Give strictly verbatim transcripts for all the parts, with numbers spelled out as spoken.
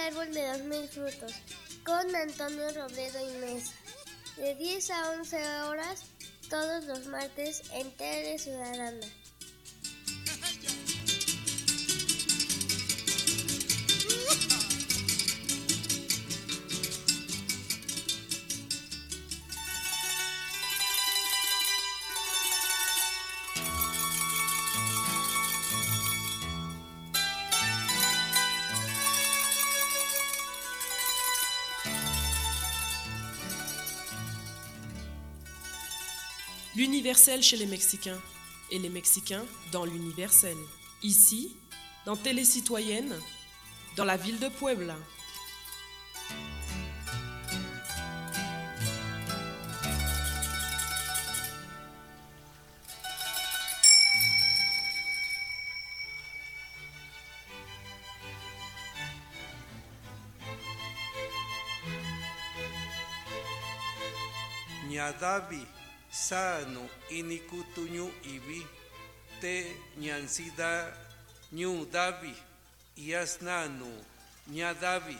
árbol de los mil frutos, con Antonio Robledo y Mesa, de diez a once horas, todos los martes en Tele Ciudadana. L'universel chez les Mexicains et les Mexicains dans l'universel. Ici, dans Télé Citoyenne, dans la ville de Puebla. Ñadavi sano inikutuñu ibi te ñansida ñu davi yasnanu ñadavi.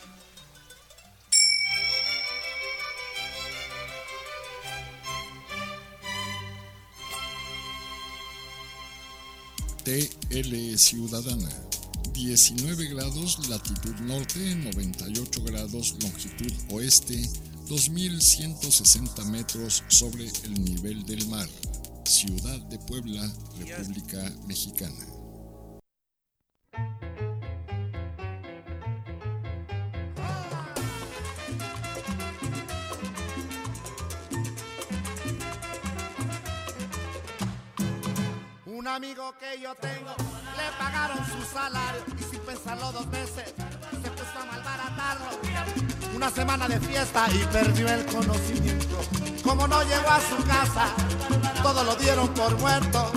T L Ciudadana, diecinueve grados latitud norte, noventa y ocho grados longitud oeste, dos mil ciento sesenta metros sobre el nivel del mar. Ciudad de Puebla, República Mexicana. Un amigo que yo tengo, le pagaron su salario y sin pensarlo dos veces, se puso a malbaratarlo. Una semana de fiesta y perdió el conocimiento. Como no llegó a su casa, todo lo dieron por muerto.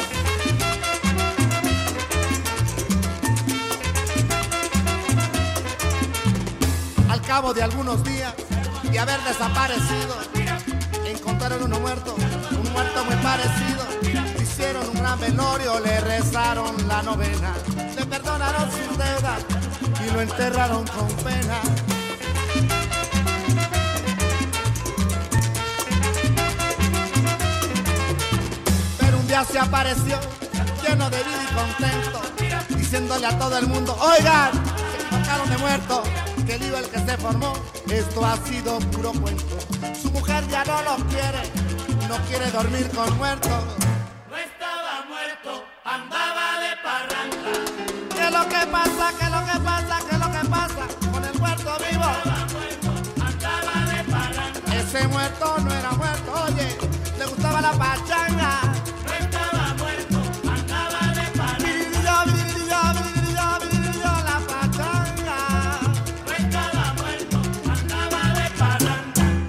Al cabo de algunos días de haber desaparecido, encontraron uno muerto, un muerto muy parecido. Hicieron un gran velorio, le rezaron la novena, le perdonaron sus deudas y lo enterraron con pena. Pero un día se apareció, lleno de vida y contento, diciéndole a todo el mundo: oigan, se equivocaron de muerto, que el lío el que se formó, esto ha sido puro cuento. Su mujer ya no lo quiere, no quiere dormir con muertos. Andaba de parranda. ¿Qué es lo que pasa? ¿Qué es lo que pasa? ¿Qué es lo que pasa con el muerto vivo? Muerto, andaba de parranda. Ese muerto no era muerto, oye, le gustaba la pachanga. No estaba muerto, andaba de parranda. Virillo, virillo, virillo, virillo, la pachanga. No estaba muerto, andaba de parranda.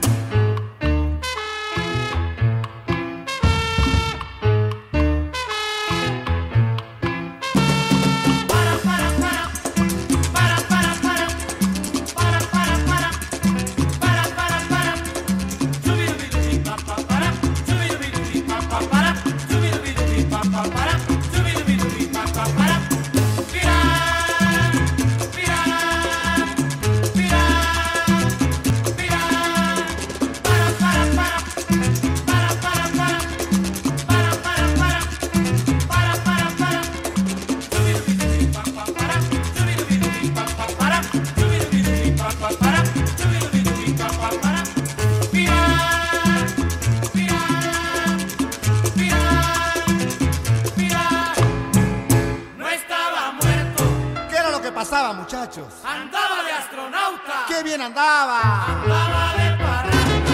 Muchachos, andaba de astronauta. ¡Qué bien andaba! Andaba de parranda.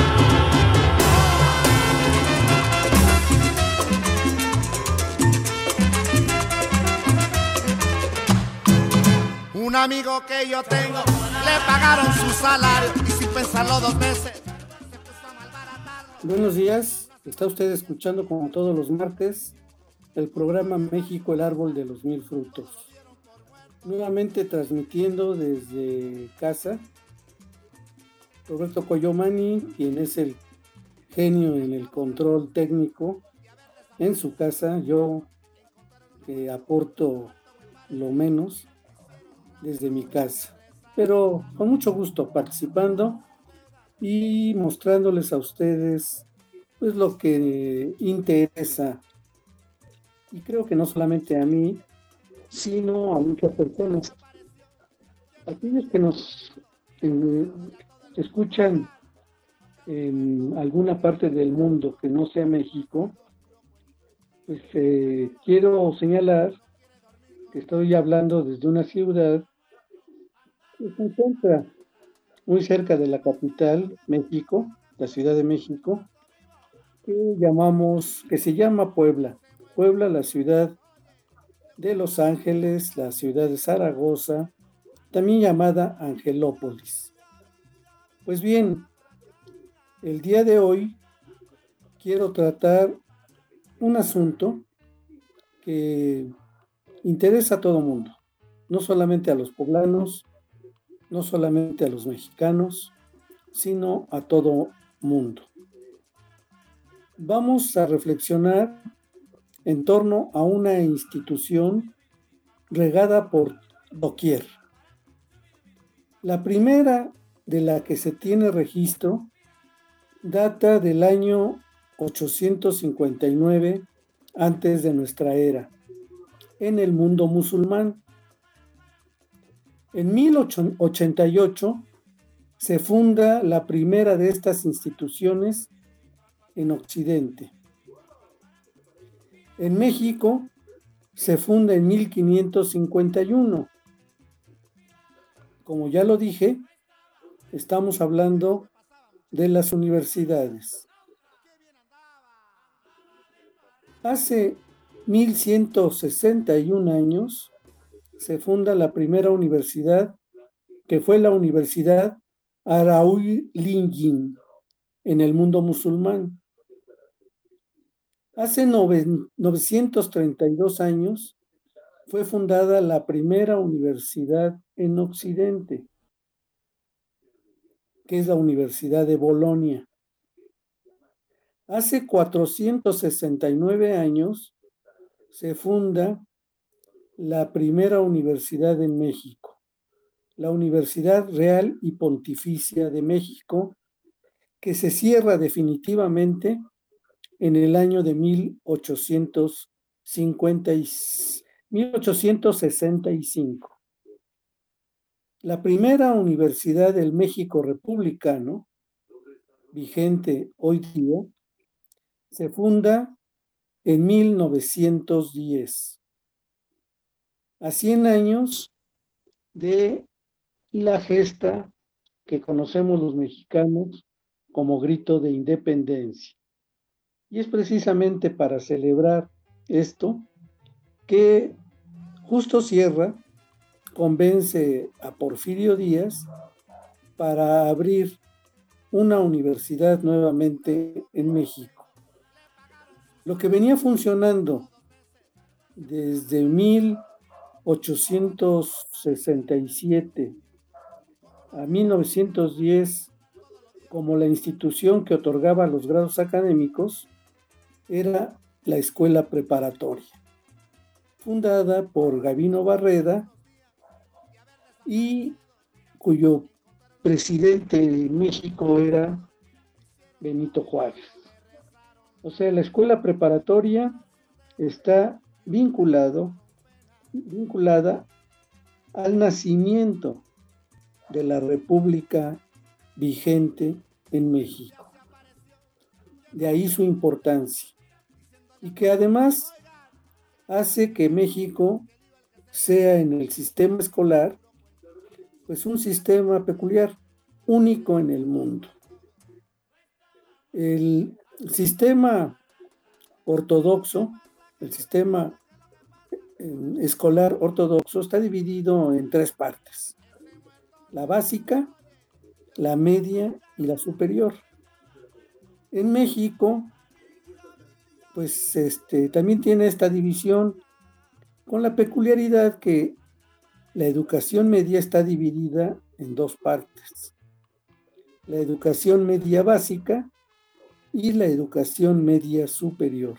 Un amigo que yo tengo, le pagaron su salario y sin pensarlo dos veces. Buenos días, está usted escuchando como todos los martes el programa México, el árbol de los mil frutos. Nuevamente transmitiendo desde casa, Roberto Coyomani, quien es el genio en el control técnico, en su casa. Yo eh, aporto lo menos desde mi casa. pero con mucho gusto participando y mostrándoles a ustedes pues lo que interesa, y creo que no solamente a mí, sino a muchas personas. Aquellos que nos eh, escuchan en alguna parte del mundo que no sea México, pues eh, quiero señalar que estoy hablando desde una ciudad que se encuentra muy cerca de la capital, México, la Ciudad de México, que llamamos, que se llama Puebla. Puebla, la ciudad de Los Ángeles, la ciudad de Zaragoza, también llamada Angelópolis. Pues bien, el día de hoy quiero tratar un asunto que interesa a todo mundo, no solamente a los poblanos, no solamente a los mexicanos, sino a todo mundo. Vamos a reflexionar en torno a una institución regada por doquier. La primera de la que se tiene registro data del año ochocientos cincuenta y nueve antes de nuestra era, en el mundo musulmán. En mil ochenta y ocho se funda la primera de estas instituciones en Occidente. En México se funda en mil quinientos cincuenta y uno. Como ya lo dije, estamos hablando de las universidades. Hace mil ciento sesenta y un años se funda la primera universidad, que fue la Universidad Araui-Linyin, en el mundo musulmán. Hace novecientos treinta y dos años fue fundada la primera universidad en Occidente, que es la Universidad de Bolonia. Hace cuatrocientos sesenta y nueve años se funda la primera universidad en México, la Universidad Real y Pontificia de México, que se cierra definitivamente en el año de mil ochocientos sesenta y cinco. La primera universidad del México republicano, vigente hoy día, se funda en mil novecientos diez, a cien años de la gesta que conocemos los mexicanos como grito de independencia. Y es precisamente para celebrar esto que Justo Sierra convence a Porfirio Díaz para abrir una universidad nuevamente en México. Lo que venía funcionando desde mil ochocientos sesenta y siete a mil novecientos diez como la institución que otorgaba los grados académicos era la escuela preparatoria, fundada por Gavino Barreda y cuyo presidente en México era Benito Juárez. O sea, la escuela preparatoria está vinculado, vinculada al nacimiento de la República vigente en México. De ahí su importancia. Y que además hace que México sea en el sistema escolar pues un sistema peculiar, único en el mundo. El sistema ortodoxo, el sistema escolar ortodoxo está dividido en tres partes: la básica, la media y la superior. En México, pues este, también tiene esta división, con la peculiaridad que la educación media está dividida en dos partes: la educación media básica y la educación media superior.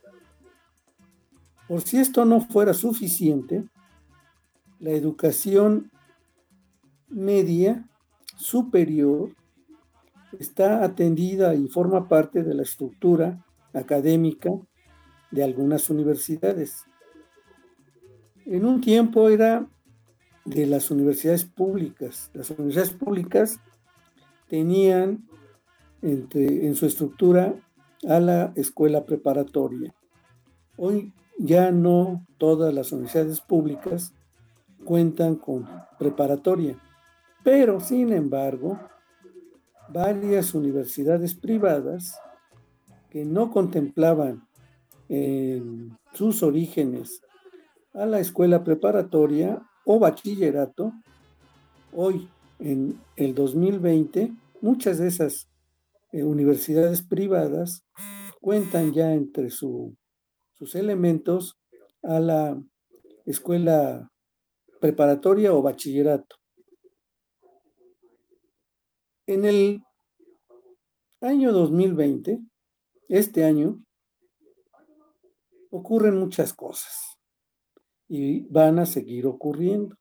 Por si esto no fuera suficiente, la educación media, superior, está atendida y forma parte de la estructura académica de algunas universidades. En un tiempo era de las universidades públicas. Las universidades públicas tenían entre, en su estructura a la escuela preparatoria. Hoy ya no todas las universidades públicas cuentan con preparatoria, pero sin embargo, varias universidades privadas que no contemplaban en sus orígenes a la escuela preparatoria o bachillerato, hoy en el dos mil veinte, muchas de esas eh, universidades privadas cuentan ya entre su, sus elementos a la escuela preparatoria o bachillerato. En el año dos mil veinte, este año, ocurren muchas cosas y van a seguir ocurriendo.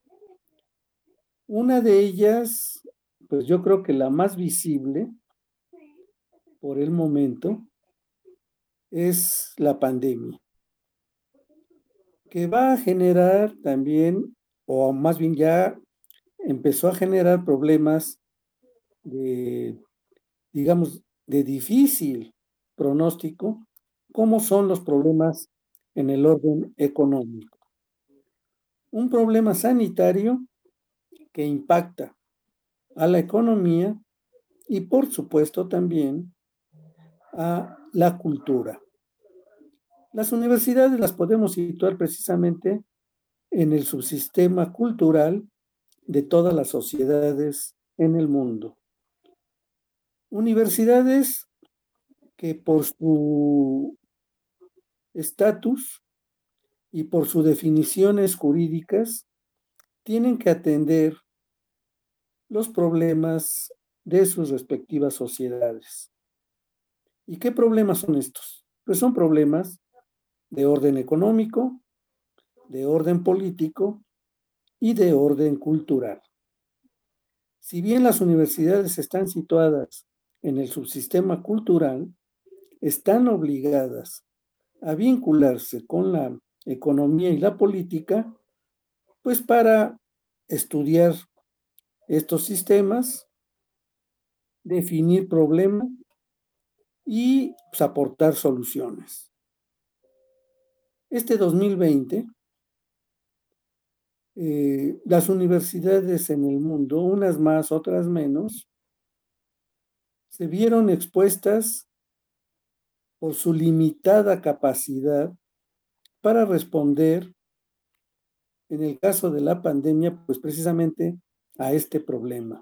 Una de ellas, pues yo creo que la más visible por el momento, es la pandemia, que va a generar también, o más bien ya empezó a generar problemas de, digamos, de difícil pronóstico, como son los problemas en el orden económico. Un problema sanitario que impacta a la economía y por supuesto también a la cultura. Las universidades las podemos situar precisamente en el subsistema cultural de todas las sociedades en el mundo. Universidades que por su estatus y por sus definiciones jurídicas tienen que atender los problemas de sus respectivas sociedades. ¿Y qué problemas son estos? Pues son problemas de orden económico, de orden político y de orden cultural. Si bien las universidades están situadas en el subsistema cultural, están obligadas a vincularse con la economía y la política, pues para estudiar estos sistemas, definir problemas y pues, aportar soluciones. Este dos mil veinte, eh, las universidades en el mundo, unas más, otras menos, se vieron expuestas por su limitada capacidad para responder, en el caso de la pandemia, pues precisamente a este problema.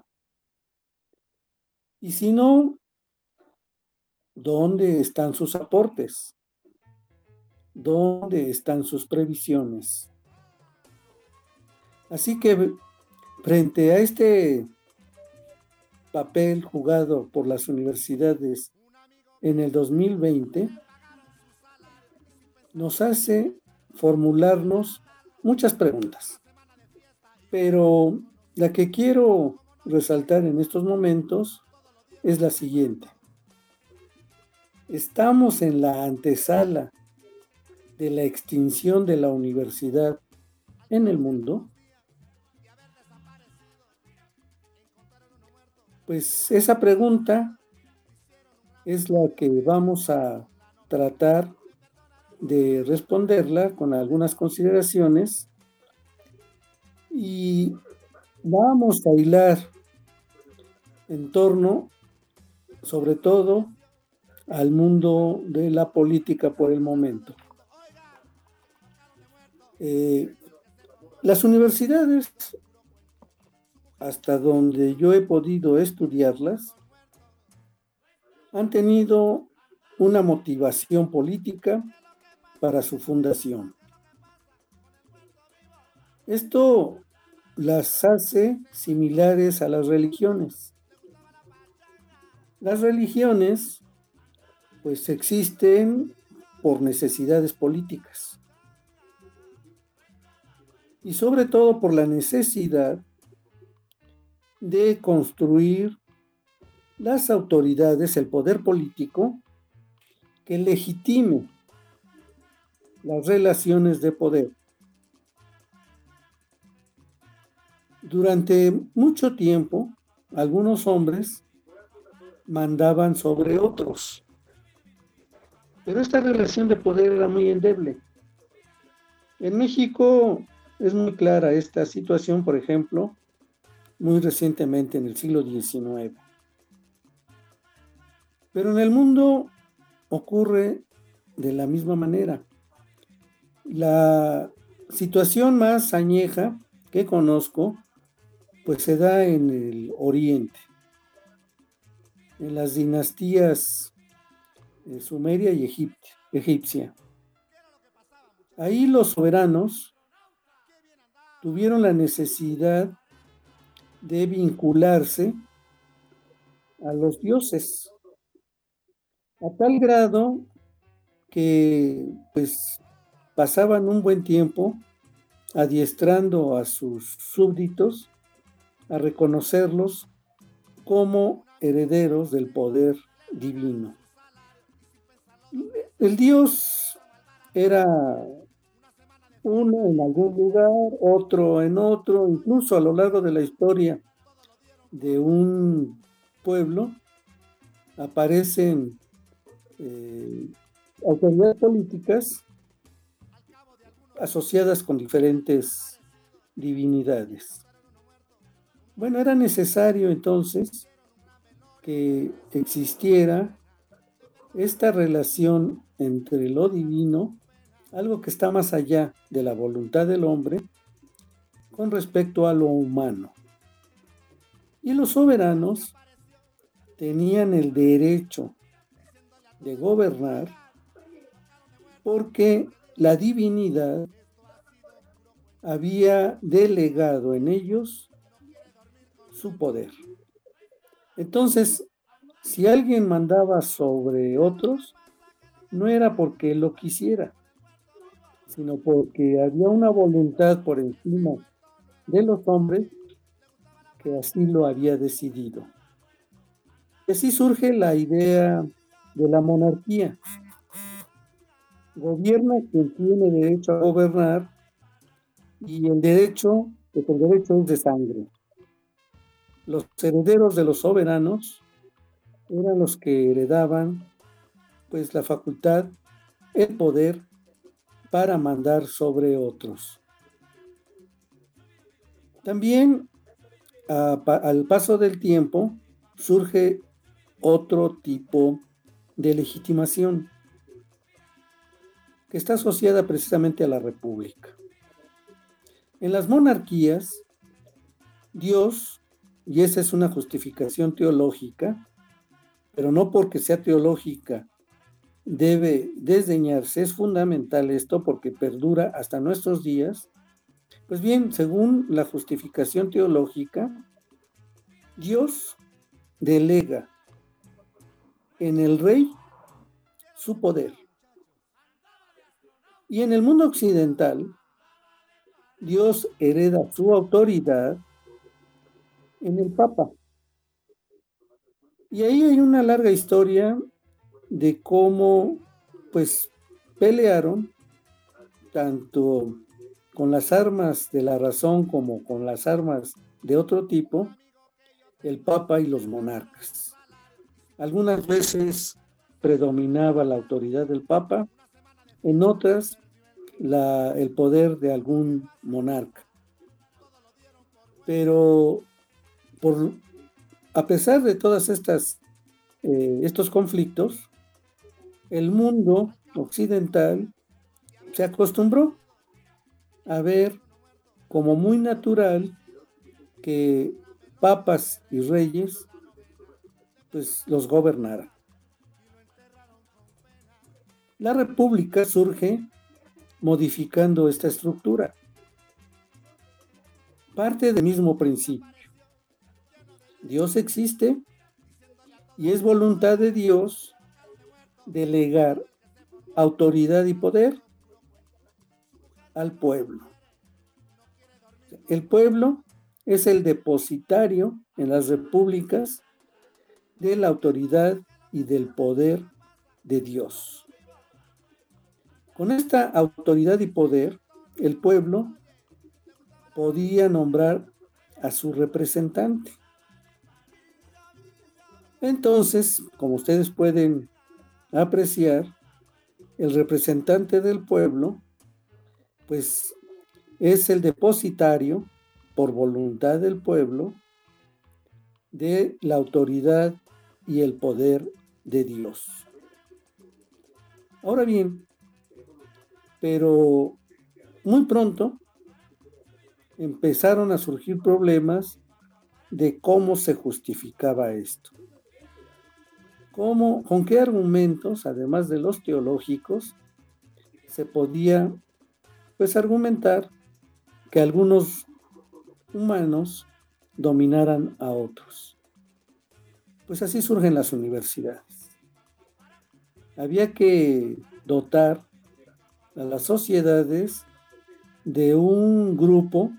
Y si no, ¿dónde están sus aportes? ¿Dónde están sus previsiones? Así que frente a este papel jugado por las universidades en el dos mil veinte, nos hace formularnos muchas preguntas. Pero la que quiero resaltar en estos momentos es la siguiente. ¿Estamos en la antesala de la extinción de la universidad en el mundo? Pues esa pregunta es la que vamos a tratar de responderla con algunas consideraciones y vamos a hilar en torno, sobre todo, al mundo de la política por el momento. Eh, las universidades, hasta donde yo he podido estudiarlas, han tenido una motivación política para su fundación. Esto las hace similares a las religiones. Las religiones, pues, existen por necesidades políticas y sobre todo por la necesidad de construir las autoridades, el poder político, que legitime las relaciones de poder. Durante mucho tiempo, algunos hombres mandaban sobre otros, pero esta relación de poder era muy endeble. En México es muy clara esta situación, por ejemplo, muy recientemente en el siglo diecinueve. Pero en el mundo ocurre de la misma manera. La situación más añeja que conozco, pues se da en el Oriente, en las dinastías eh, sumeria y egipcia, egipcia. Ahí los soberanos tuvieron la necesidad de vincularse a los dioses, a tal grado que pues pasaban un buen tiempo adiestrando a sus súbditos a reconocerlos como herederos del poder divino. El dios era uno en algún lugar, otro en otro, incluso a lo largo de la historia de un pueblo aparecen eh, autoridades políticas asociadas con diferentes divinidades. Bueno, era necesario entonces que existiera esta relación entre lo divino, algo que está más allá de la voluntad del hombre, con respecto a lo humano. Y los soberanos tenían el derecho de gobernar porque la divinidad había delegado en ellos su poder. Entonces, si alguien mandaba sobre otros, no era porque lo quisiera, sino porque había una voluntad por encima de los hombres que así lo había decidido. Y así surge la idea de la monarquía. Gobierna quien tiene derecho a gobernar y el derecho, que el derecho es de sangre. Los herederos de los soberanos eran los que heredaban pues la facultad, el poder para mandar sobre otros. También a, pa, al paso del tiempo surge otro tipo de legitimación que está asociada precisamente a la república. En las monarquías, Dios, y esa es una justificación teológica, pero no porque sea teológica debe desdeñarse, es fundamental esto porque perdura hasta nuestros días. Pues bien, según la justificación teológica, Dios delega en el rey su poder. Y en el mundo occidental, Dios hereda su autoridad en el Papa. Y ahí hay una larga historia de cómo pues pelearon tanto con las armas de la razón como con las armas de otro tipo el Papa y los monarcas. Algunas veces predominaba la autoridad del Papa, en otras la, el poder de algún monarca. Pero por, a pesar de todas estas eh, estos conflictos, el mundo occidental se acostumbró a ver como muy natural que papas y reyes pues los gobernaran. La república surge modificando esta estructura. Parte del mismo principio. Dios existe y es voluntad de Dios delegar autoridad y poder al pueblo. El pueblo es el depositario en las repúblicas de la autoridad y del poder de Dios. Con esta autoridad y poder, el pueblo podía nombrar a su representante. Entonces, como ustedes pueden apreciar, el representante del pueblo, pues, es el depositario, por voluntad del pueblo, de la autoridad y el poder de Dios. Ahora bien, pero muy pronto empezaron a surgir problemas de cómo se justificaba esto. ¿Cómo, con qué argumentos, además de los teológicos, se podía, pues, argumentar que algunos humanos dominaran a otros? Pues así surgen las universidades. Había que dotar a las sociedades de un grupo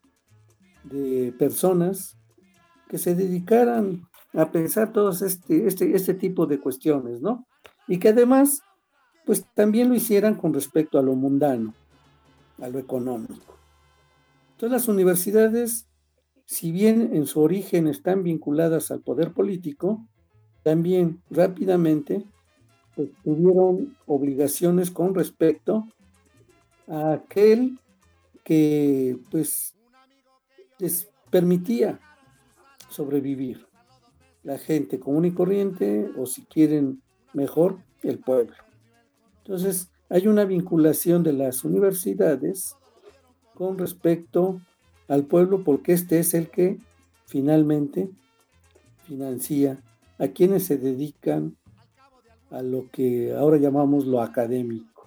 de personas que se dedicaran a pensar todos este, este, este tipo de cuestiones, ¿no? Y que además, pues también lo hicieran con respecto a lo mundano, a lo económico. Entonces las universidades, si bien en su origen están vinculadas al poder político, también rápidamente pues, tuvieron obligaciones con respecto a aquel que pues les permitía sobrevivir, la gente común y corriente, o si quieren mejor, el pueblo. Entonces hay una vinculación de las universidades con respecto al pueblo, porque este es el que finalmente financia a quienes se dedican a lo que ahora llamamos lo académico.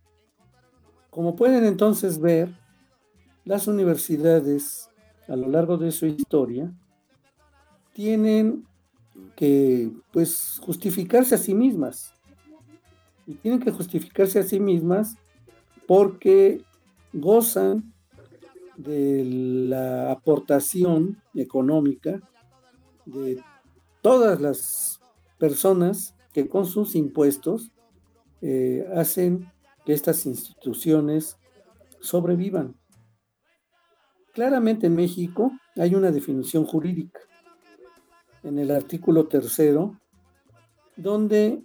Como pueden entonces ver, las universidades a lo largo de su historia tienen que pues justificarse a sí mismas, y tienen que justificarse a sí mismas porque gozan de la aportación económica de todas las personas que con sus impuestos eh, hacen que estas instituciones sobrevivan. Claramente en México hay una definición jurídica en el artículo tercero, donde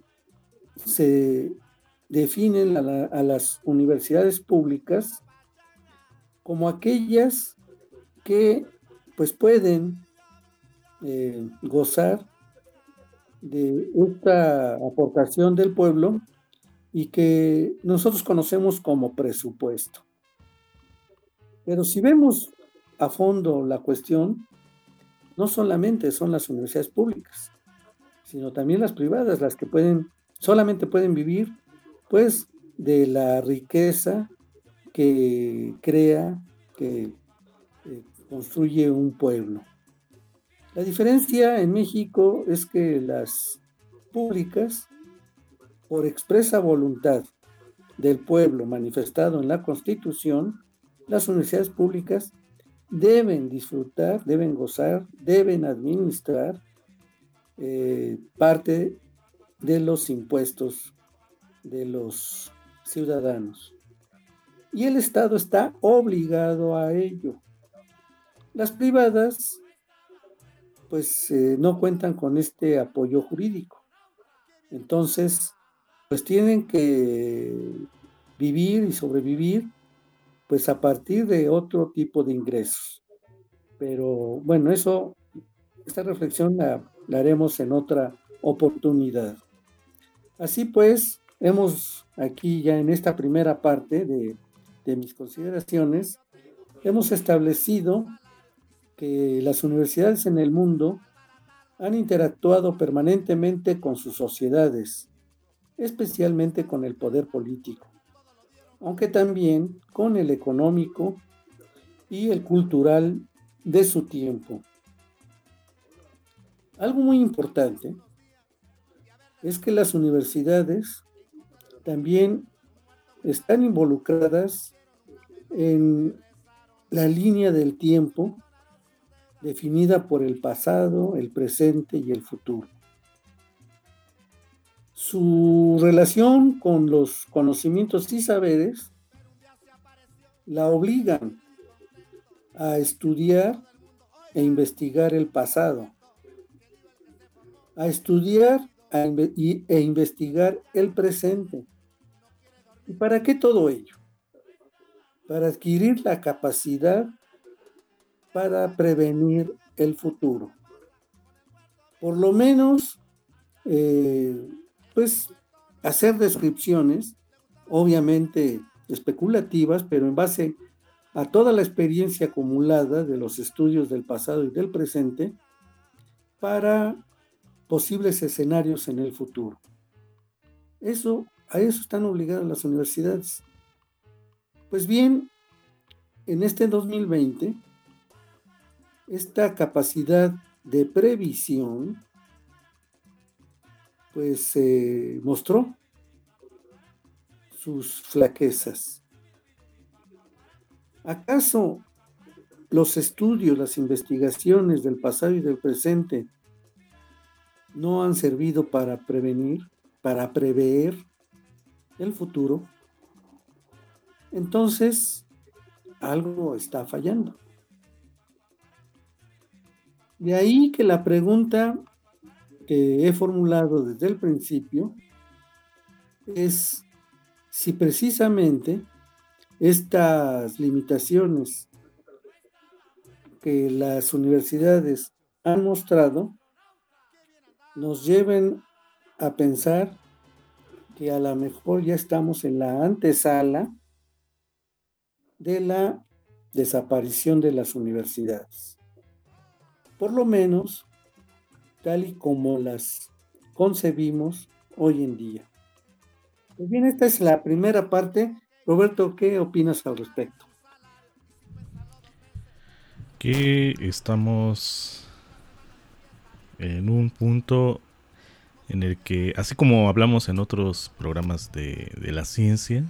se definen a, la, a las universidades públicas como aquellas que pues pueden eh, gozar de esta aportación del pueblo y que nosotros conocemos como presupuesto. Pero si vemos a fondo la cuestión, no solamente son las universidades públicas, sino también las privadas, las que pueden, solamente pueden vivir, pues, de la riqueza que crea, que eh, construye un pueblo. La diferencia en México es que las públicas, por expresa voluntad del pueblo manifestado en la Constitución, las universidades públicas deben disfrutar, deben gozar, deben administrar eh, parte de los impuestos de los ciudadanos. Y el Estado está obligado a ello. Las privadas, pues, eh, no cuentan con este apoyo jurídico. Entonces, pues tienen que vivir y sobrevivir pues a partir de otro tipo de ingresos. Pero bueno, eso, esta reflexión la, la haremos en otra oportunidad. Así pues, hemos aquí ya en esta primera parte de, de mis consideraciones, hemos establecido que las universidades en el mundo han interactuado permanentemente con sus sociedades, especialmente con el poder político, aunque también con el económico y el cultural de su tiempo. Algo muy importante es que las universidades también están involucradas en la línea del tiempo definida por el pasado, el presente y el futuro. Su relación con los conocimientos y saberes la obligan a estudiar e investigar el pasado, a estudiar e investigar el presente. ¿Y para qué todo ello? Para adquirir la capacidad para prevenir el futuro. Por lo menos, eh, pues, hacer descripciones, obviamente especulativas, pero en base a toda la experiencia acumulada de los estudios del pasado y del presente, para posibles escenarios en el futuro. Eso, a eso están obligadas las universidades. Pues bien, en este dos mil veinte, esta capacidad de previsión, pues se eh, mostró sus flaquezas. ¿Acaso los estudios, las investigaciones del pasado y del presente no han servido para prevenir, para prever el futuro? Entonces, algo está fallando. De ahí que la pregunta que he formulado desde el principio es si precisamente estas limitaciones que las universidades han mostrado nos lleven a pensar que a lo mejor ya estamos en la antesala de la desaparición de las universidades. Por lo menos, tal y como las concebimos hoy en día. Pues bien, esta es la primera parte. Roberto, ¿qué opinas al respecto? Que estamos en un punto en el que, así como hablamos en otros programas de, de la ciencia,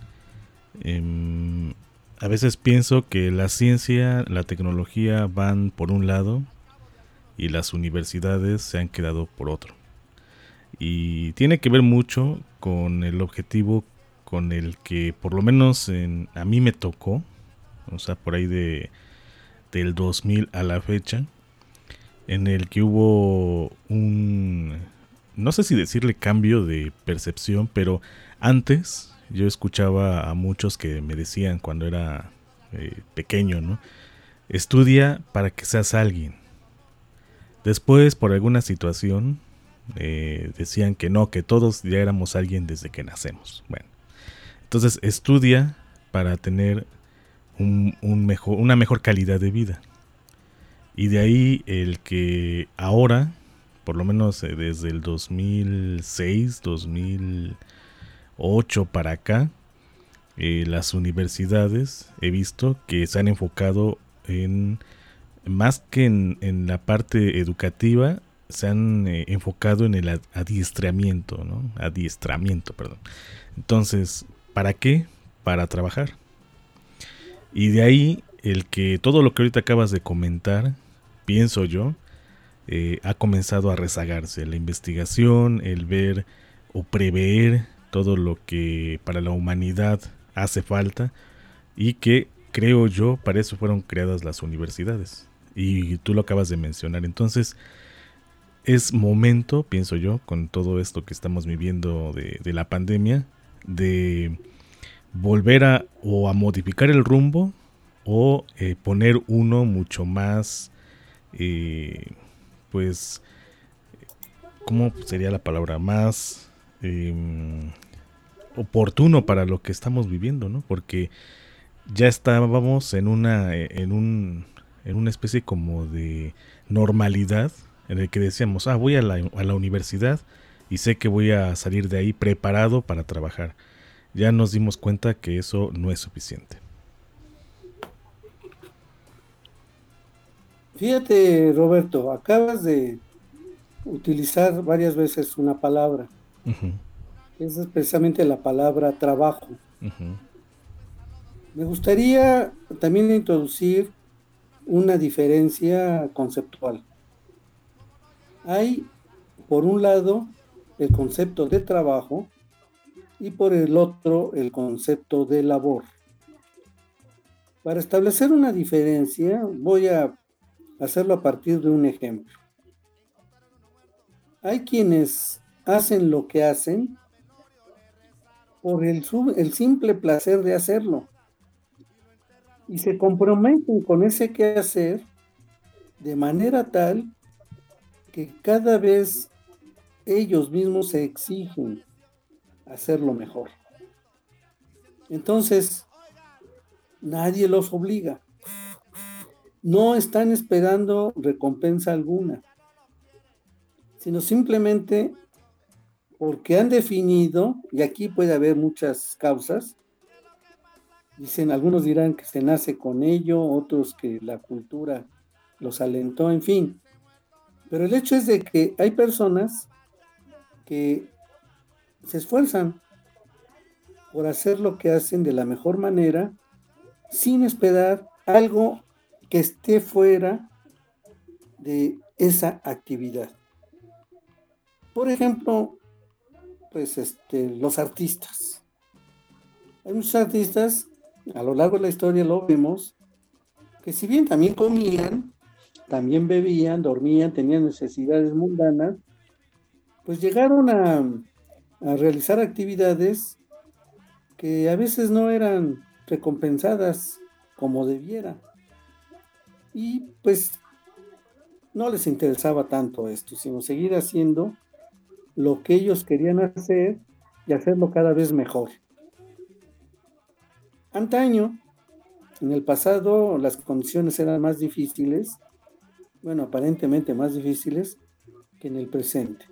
eh, a veces pienso que la ciencia, la tecnología van por un lado y las universidades se han quedado por otro. Y tiene que ver mucho con el objetivo con el que por lo menos en, a mí me tocó, o sea, por ahí de del dos mil a la fecha, en el que hubo un, no sé si decirle cambio de percepción, pero antes yo escuchaba a muchos que me decían cuando era eh, pequeño, ¿no? Estudia para que seas alguien. Después, por alguna situación, eh, decían que no, que todos ya éramos alguien desde que nacemos. Bueno, entonces estudia para tener un, un mejor, una mejor calidad de vida. Y de ahí el que ahora, por lo menos desde el dos mil seis, dos mil ocho para acá, eh, las universidades he visto que se han enfocado en, más que en, en la parte educativa, se han eh, enfocado en el adiestramiento, ¿no? Adiestramiento, perdón. Entonces, ¿para qué? Para trabajar. Y de ahí el que todo lo que ahorita acabas de comentar, pienso yo, eh, ha comenzado a rezagarse. La investigación, el ver o prever todo lo que para la humanidad hace falta, y que creo yo para eso fueron creadas las universidades, y tú lo acabas de mencionar. Entonces es momento, pienso yo, con todo esto que estamos viviendo de, de la pandemia, de volver a o a modificar el rumbo o eh, poner uno mucho más eh, pues ¿cómo sería la palabra? Más eh, oportuno para lo que estamos viviendo, ¿no? Porque ya estábamos en una en un en una especie como de normalidad en el que decíamos, ah, voy a la, a la universidad y sé que voy a salir de ahí preparado para trabajar. Ya nos dimos cuenta que eso no es suficiente. Fíjate, Roberto, acabas de utilizar varias veces una palabra. Uh-huh. Esa es precisamente la palabra trabajo. Uh-huh. Me gustaría también introducir una diferencia conceptual. Hay, por un lado, el concepto de trabajo y por el otro, el concepto de labor. Para establecer una diferencia, voy a hacerlo a partir de un ejemplo. Hay quienes hacen lo que hacen por el, el simple placer de hacerlo y se comprometen con ese quehacer de manera tal que cada vez ellos mismos se exigen hacerlo mejor. Entonces, nadie los obliga. No están esperando recompensa alguna, sino simplemente porque han definido, y aquí puede haber muchas causas, dicen, algunos dirán que se nace con ello, otros que la cultura los alentó, en fin. Pero el hecho es de que hay personas que se esfuerzan por hacer lo que hacen de la mejor manera, sin esperar algo que esté fuera de esa actividad. Por ejemplo, pues este, los artistas. Hay muchos artistas, a lo largo de la historia lo vemos, que si bien también comían, también bebían, dormían, tenían necesidades mundanas, pues llegaron a, a realizar actividades que a veces no eran recompensadas como debiera. Y pues no les interesaba tanto esto, sino seguir haciendo lo que ellos querían hacer y hacerlo cada vez mejor. Antaño, en el pasado, las condiciones eran más difíciles, bueno, aparentemente más difíciles que en el presente.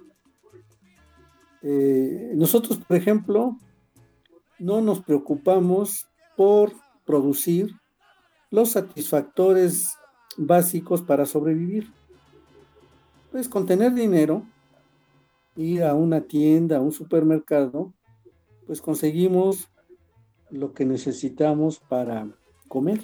Eh, nosotros, por ejemplo, no nos preocupamos por producir los satisfactores básicos para sobrevivir. Pues con tener dinero, ir a una tienda, a un supermercado, pues conseguimos lo que necesitamos para comer.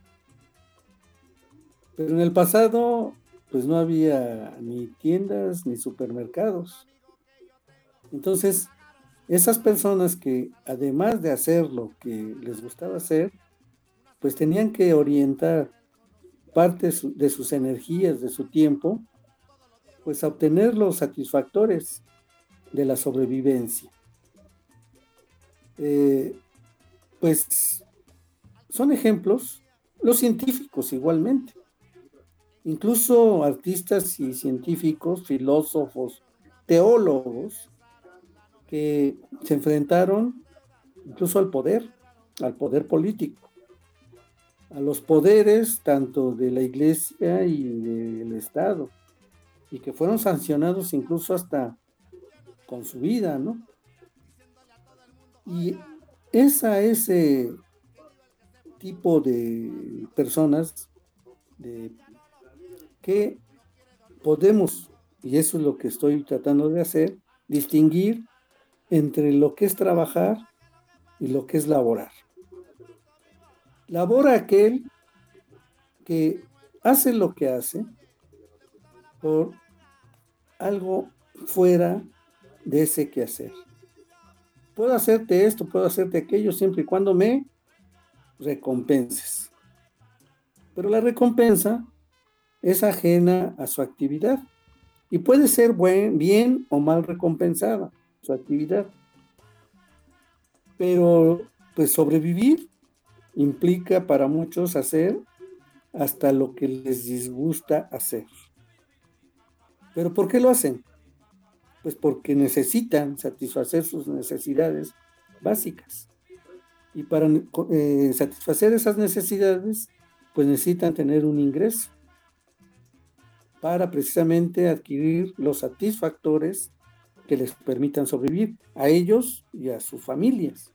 Pero en el pasado, pues no había ni tiendas ni supermercados. Entonces, esas personas que además de hacer lo que les gustaba hacer, pues tenían que orientar parte de sus energías, de su tiempo, pues a obtener los satisfactores de la sobrevivencia. Eh, pues son ejemplos los científicos igualmente. Incluso artistas y científicos, filósofos, teólogos, que se enfrentaron incluso al poder, al poder político, a los poderes tanto de la Iglesia y del Estado, y que fueron sancionados incluso hasta con su vida, ¿no? Y es a ese tipo de personas de que podemos, y eso es lo que estoy tratando de hacer, distinguir entre lo que es trabajar y lo que es laborar. Labora aquel que hace lo que hace por algo fuera de ese quehacer. Puedo hacerte esto, puedo hacerte aquello, siempre y cuando me recompenses. Pero la recompensa es ajena a su actividad y puede ser buen, bien o mal recompensada su actividad. Pero pues sobrevivir implica para muchos hacer hasta lo que les disgusta hacer. ¿Pero por qué lo hacen? Pues porque necesitan satisfacer sus necesidades básicas. Y para eh, satisfacer esas necesidades, pues necesitan tener un ingreso para precisamente adquirir los satisfactores que les permitan sobrevivir a ellos y a sus familias.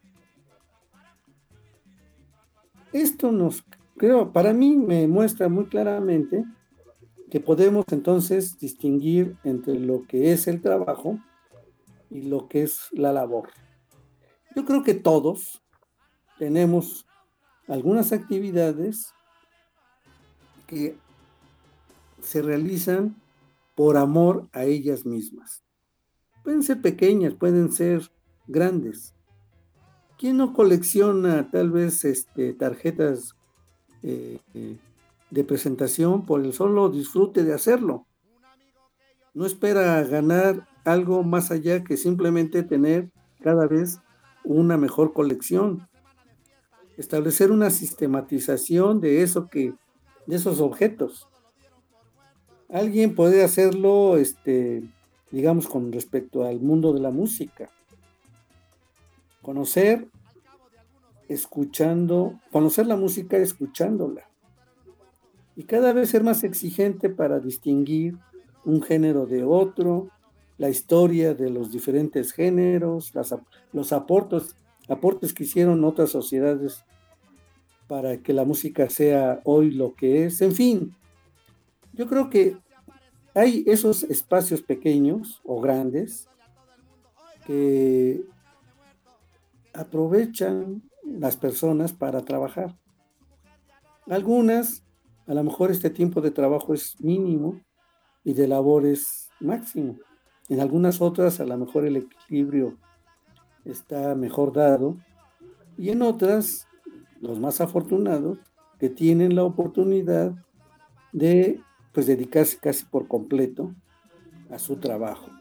Esto nos, creo, para mí me muestra muy claramente que podemos entonces distinguir entre lo que es el trabajo y lo que es la labor. Yo creo que todos tenemos algunas actividades que se realizan por amor a ellas mismas. Pueden ser pequeñas, pueden ser grandes. ¿Quién no colecciona tal vez este, tarjetas eh, eh, de presentación por el solo disfrute de hacerlo? No espera ganar algo más allá que simplemente tener cada vez una mejor colección. Establecer una sistematización de eso que, de esos objetos. Alguien puede hacerlo, este, digamos, con respecto al mundo de la música. Conocer, escuchando, conocer la música escuchándola. Y cada vez ser más exigente para distinguir un género de otro, la historia de los diferentes géneros, las, los aportes, aportes que hicieron otras sociedades para que la música sea hoy lo que es. En fin, yo creo que hay esos espacios pequeños o grandes que aprovechan las personas para trabajar. Algunas, a lo mejor este tiempo de trabajo es mínimo y de labor es máximo. En algunas otras, a lo mejor el equilibrio está mejor dado. Y en otras, los más afortunados, que tienen la oportunidad de pues, dedicarse casi por completo a su trabajo.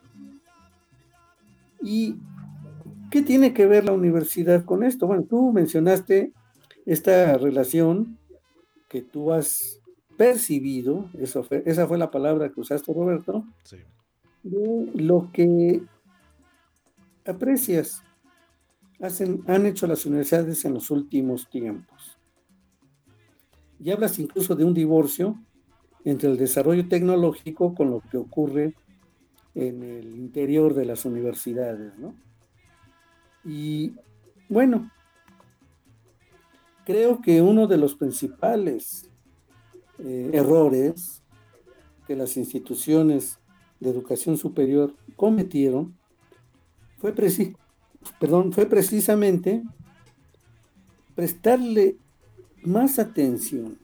¿Y qué tiene que ver la universidad con esto? Bueno, tú mencionaste esta relación que tú has percibido, eso fue, esa fue la palabra que usaste, Roberto, Sí. de lo que aprecias, hacen, han hecho las universidades en los últimos tiempos. Y hablas incluso de un divorcio entre el desarrollo tecnológico con lo que ocurre en el interior de las universidades, ¿no? Y bueno, creo que uno de los principales eh, errores que las instituciones de educación superior cometieron fue, preci- perdón, fue precisamente prestarle más atención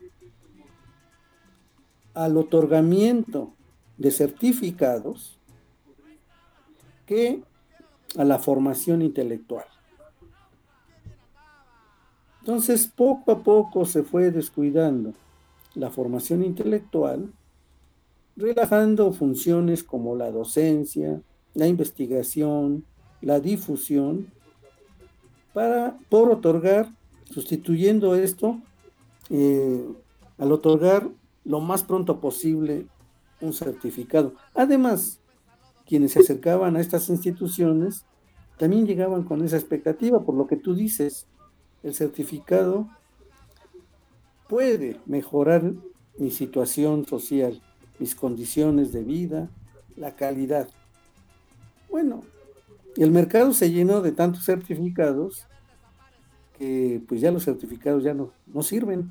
al otorgamiento de certificados que a la formación intelectual. Entonces, poco a poco se fue descuidando la formación intelectual, relajando funciones como la docencia, la investigación, la difusión, para, por otorgar, sustituyendo esto, eh, al otorgar lo más pronto posible un certificado. Además, quienes se acercaban a estas instituciones también llegaban con esa expectativa, por lo que tú dices, el certificado puede mejorar mi situación social, mis condiciones de vida, la calidad. Bueno, el mercado se llenó de tantos certificados que pues ya los certificados ya no, no sirven.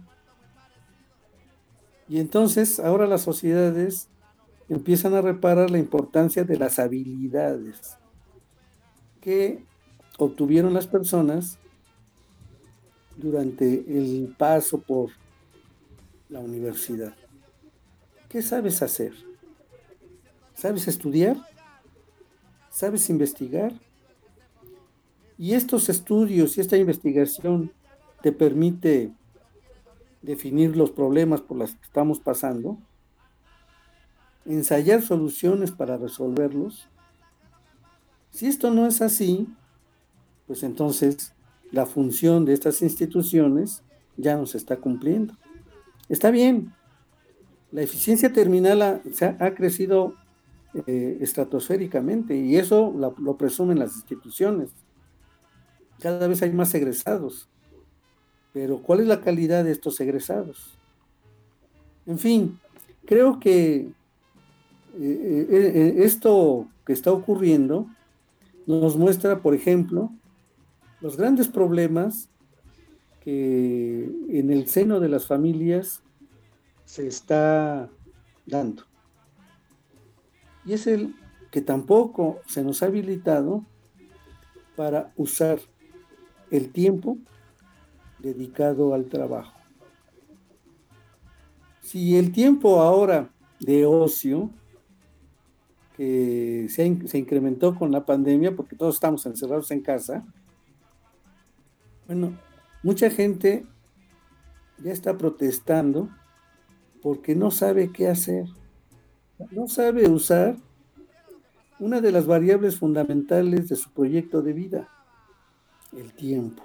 Y entonces ahora las sociedades empiezan a reparar la importancia de las habilidades que obtuvieron las personas durante el paso por la universidad. ¿Qué sabes hacer? ¿Sabes estudiar? ¿Sabes investigar? Y estos estudios y esta investigación te permite definir los problemas por los que estamos pasando, ensayar soluciones para resolverlos. Si esto no es así, pues entonces la función de estas instituciones ya no se está cumpliendo. Está bien, la eficiencia terminal ha, ha crecido eh, estratosféricamente y eso lo, lo presumen las instituciones. Cada vez hay más egresados, pero ¿cuál es la calidad de estos egresados? En fin, creo que eh, eh, esto que está ocurriendo nos muestra, por ejemplo, los grandes problemas que en el seno de las familias se está dando. Y es el que tampoco se nos ha habilitado para usar el tiempo dedicado al trabajo. Si el tiempo ahora de ocio, que se, in- se incrementó con la pandemia, porque todos estamos encerrados en casa, bueno, mucha gente ya está protestando porque no sabe qué hacer, no sabe usar una de las variables fundamentales de su proyecto de vida, el tiempo.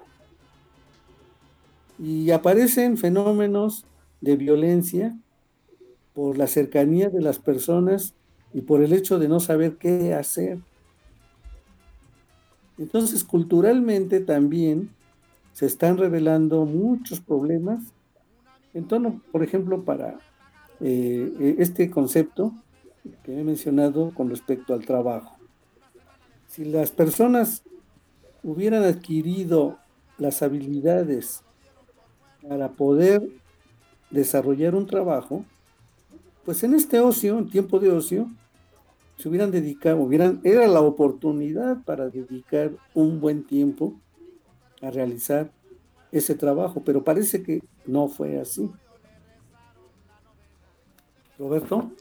Y aparecen fenómenos de violencia por la cercanía de las personas y por el hecho de no saber qué hacer. Entonces, culturalmente también se están revelando muchos problemas en torno, por ejemplo, para eh, este concepto que he mencionado con respecto al trabajo. Si las personas hubieran adquirido las habilidades para poder desarrollar un trabajo, pues en este ocio, en tiempo de ocio, se hubieran dedicado, hubieran, era la oportunidad para dedicar un buen tiempo a realizar ese trabajo, pero parece que no fue así. Roberto.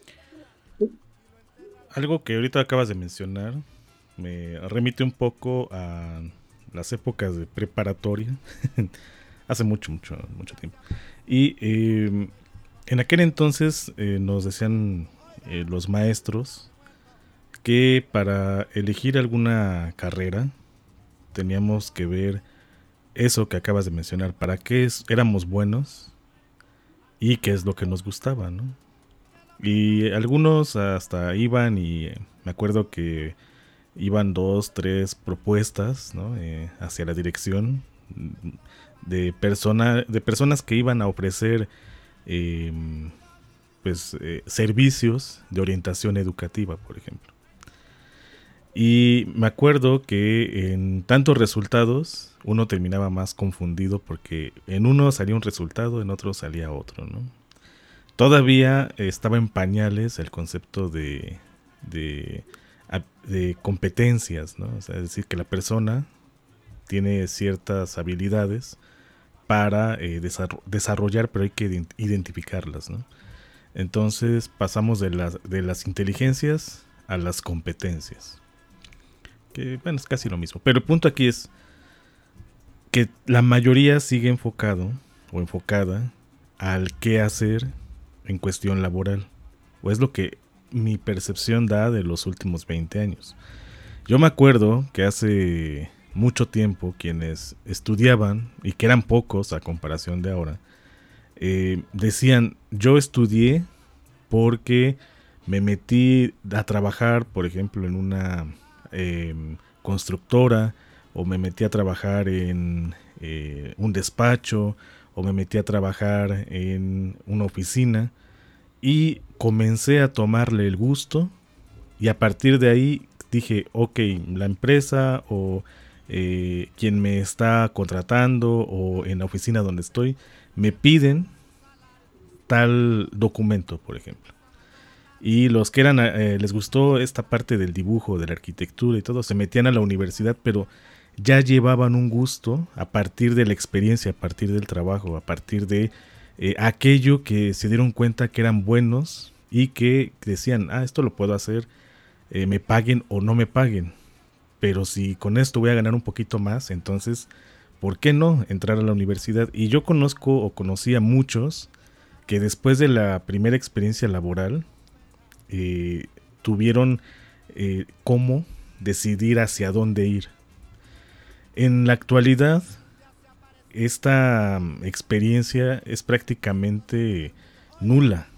Algo que ahorita acabas de mencionar me remite un poco a las épocas de preparatoria, hace mucho, mucho, mucho tiempo. Y eh, en aquel entonces eh, nos decían eh, los maestros que para elegir alguna carrera teníamos que ver eso que acabas de mencionar, para qué es, éramos buenos y qué es lo que nos gustaba, ¿no? Y algunos hasta iban y eh, me acuerdo que iban dos, tres propuestas, ¿no? eh, hacia la dirección de, persona, de personas que iban a ofrecer eh, pues, eh, servicios de orientación educativa, por ejemplo. Y me acuerdo que en tantos resultados uno terminaba más confundido porque en uno salía un resultado, en otro salía otro, ¿no? Todavía estaba en pañales el concepto de, de, de competencias, ¿no? O sea, es decir, que la persona tiene ciertas habilidades para eh, desarrollar, pero hay que identificarlas, ¿no? Entonces pasamos de las, de las inteligencias a las competencias. Que bueno, es casi lo mismo. Pero el punto aquí es que la mayoría sigue enfocado o enfocada al qué hacer en cuestión laboral, o es lo que mi percepción da de los últimos veinte años. Yo me acuerdo que hace mucho tiempo quienes estudiaban, y que eran pocos a comparación de ahora, eh, decían, yo estudié porque me metí a trabajar, por ejemplo, en una eh, constructora, o me metí a trabajar en eh, un despacho, o me metí a trabajar en una oficina y comencé a tomarle el gusto, y a partir de ahí dije, ok, la empresa o eh, quien me está contratando o en la oficina donde estoy me piden tal documento, por ejemplo. Y los que eran eh, les gustó esta parte del dibujo, de la arquitectura y todo, se metían a la universidad, pero ya llevaban un gusto a partir de la experiencia, a partir del trabajo, a partir de eh, aquello que se dieron cuenta que eran buenos y que decían, ah, esto lo puedo hacer, eh, me paguen o no me paguen, pero si con esto voy a ganar un poquito más, entonces, ¿por qué no entrar a la universidad? Y yo conozco o conocí a muchos que después de la primera experiencia laboral eh, tuvieron eh, cómo decidir hacia dónde ir. En la actualidad, esta experiencia es prácticamente nula.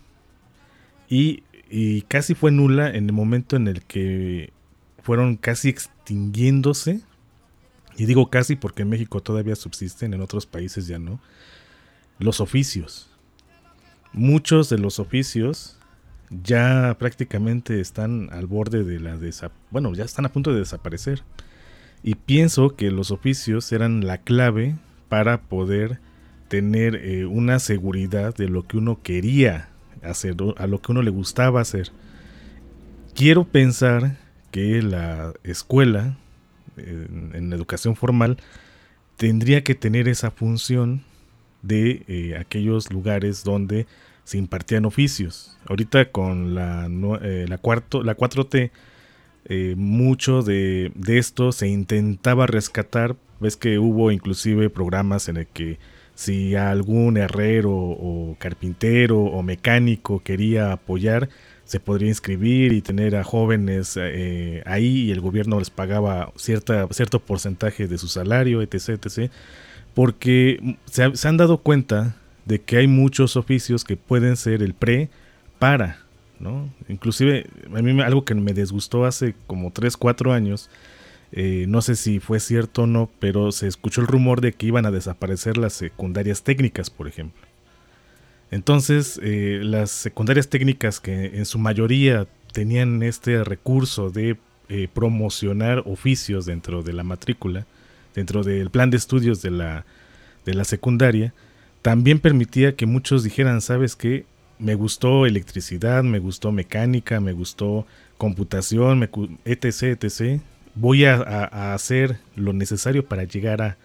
Y, y casi fue nula en el momento en el que fueron casi extinguiéndose. Y digo casi porque en México todavía subsisten, en otros países ya no. Los oficios. Muchos de los oficios ya prácticamente están al borde de la desa- bueno, ya están a punto de desaparecer. Y pienso que los oficios eran la clave para poder tener eh, una seguridad de lo que uno quería hacer, a lo que uno le gustaba hacer. Quiero pensar que la escuela, en, en la educación formal, tendría que tener esa función de eh, aquellos lugares donde se impartían oficios. Ahorita con la, eh, la, cuarto, la cuatro T, eh, mucho de, de esto se intentaba rescatar. Ves que hubo inclusive programas en el que si algún herrero o carpintero o mecánico quería apoyar, se podría inscribir y tener a jóvenes eh, ahí, y el gobierno les pagaba cierta, cierto porcentaje de su salario, etc, etcétera. Porque se, ha, se han dado cuenta de que hay muchos oficios que pueden ser el pre para, ¿no? Inclusive a mí algo que me disgustó hace como tres, cuatro años, eh, no sé si fue cierto o no, pero se escuchó el rumor de que iban a desaparecer las secundarias técnicas, por ejemplo. Entonces, eh, las secundarias técnicas, que en su mayoría tenían este recurso de eh, promocionar oficios dentro de la matrícula, dentro del plan de estudios de la, de la secundaria, también permitía que muchos dijeran, ¿sabes qué? Me gustó electricidad, me gustó mecánica, me gustó computación, me, etc, etcétera. Voy a, a, a hacer lo necesario para llegar a...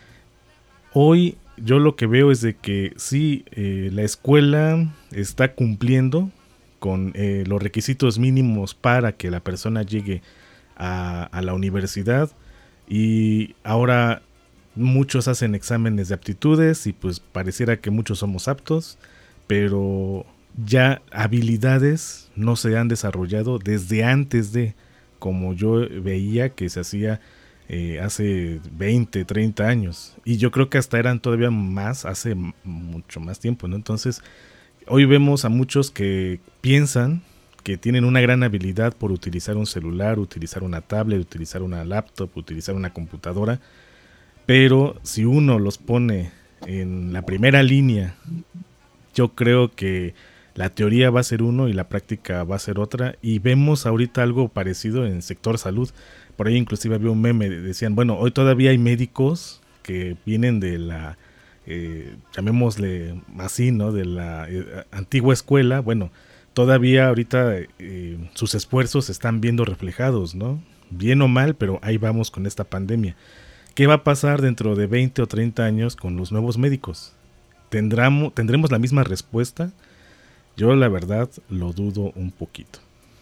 Hoy yo lo que veo es de que sí, eh, la escuela está cumpliendo con eh, los requisitos mínimos para que la persona llegue a, a la universidad, y ahora muchos hacen exámenes de aptitudes y pues pareciera que muchos somos aptos, pero ya habilidades no se han desarrollado desde antes de, como yo veía que se hacía eh, hace veinte, treinta años, y yo creo que hasta eran todavía más hace mucho más tiempo, ¿no? Entonces hoy vemos a muchos que piensan que tienen una gran habilidad por utilizar un celular, utilizar una tablet, utilizar una laptop, utilizar una computadora, pero si uno los pone en la primera línea, yo creo que la teoría va a ser uno y la práctica va a ser otra, y vemos ahorita algo parecido en el sector salud. Por ahí inclusive había un meme, decían, bueno, hoy todavía hay médicos que vienen de la, eh, llamémosle así, ¿no? De la eh, antigua escuela. Bueno, todavía ahorita eh, sus esfuerzos se están viendo reflejados, ¿no? Bien o mal, pero ahí vamos con esta pandemia. ¿Qué va a pasar dentro de veinte o treinta años con los nuevos médicos? ¿Tendremos, ¿Tendremos la misma respuesta? Yo la verdad lo dudo un poquito.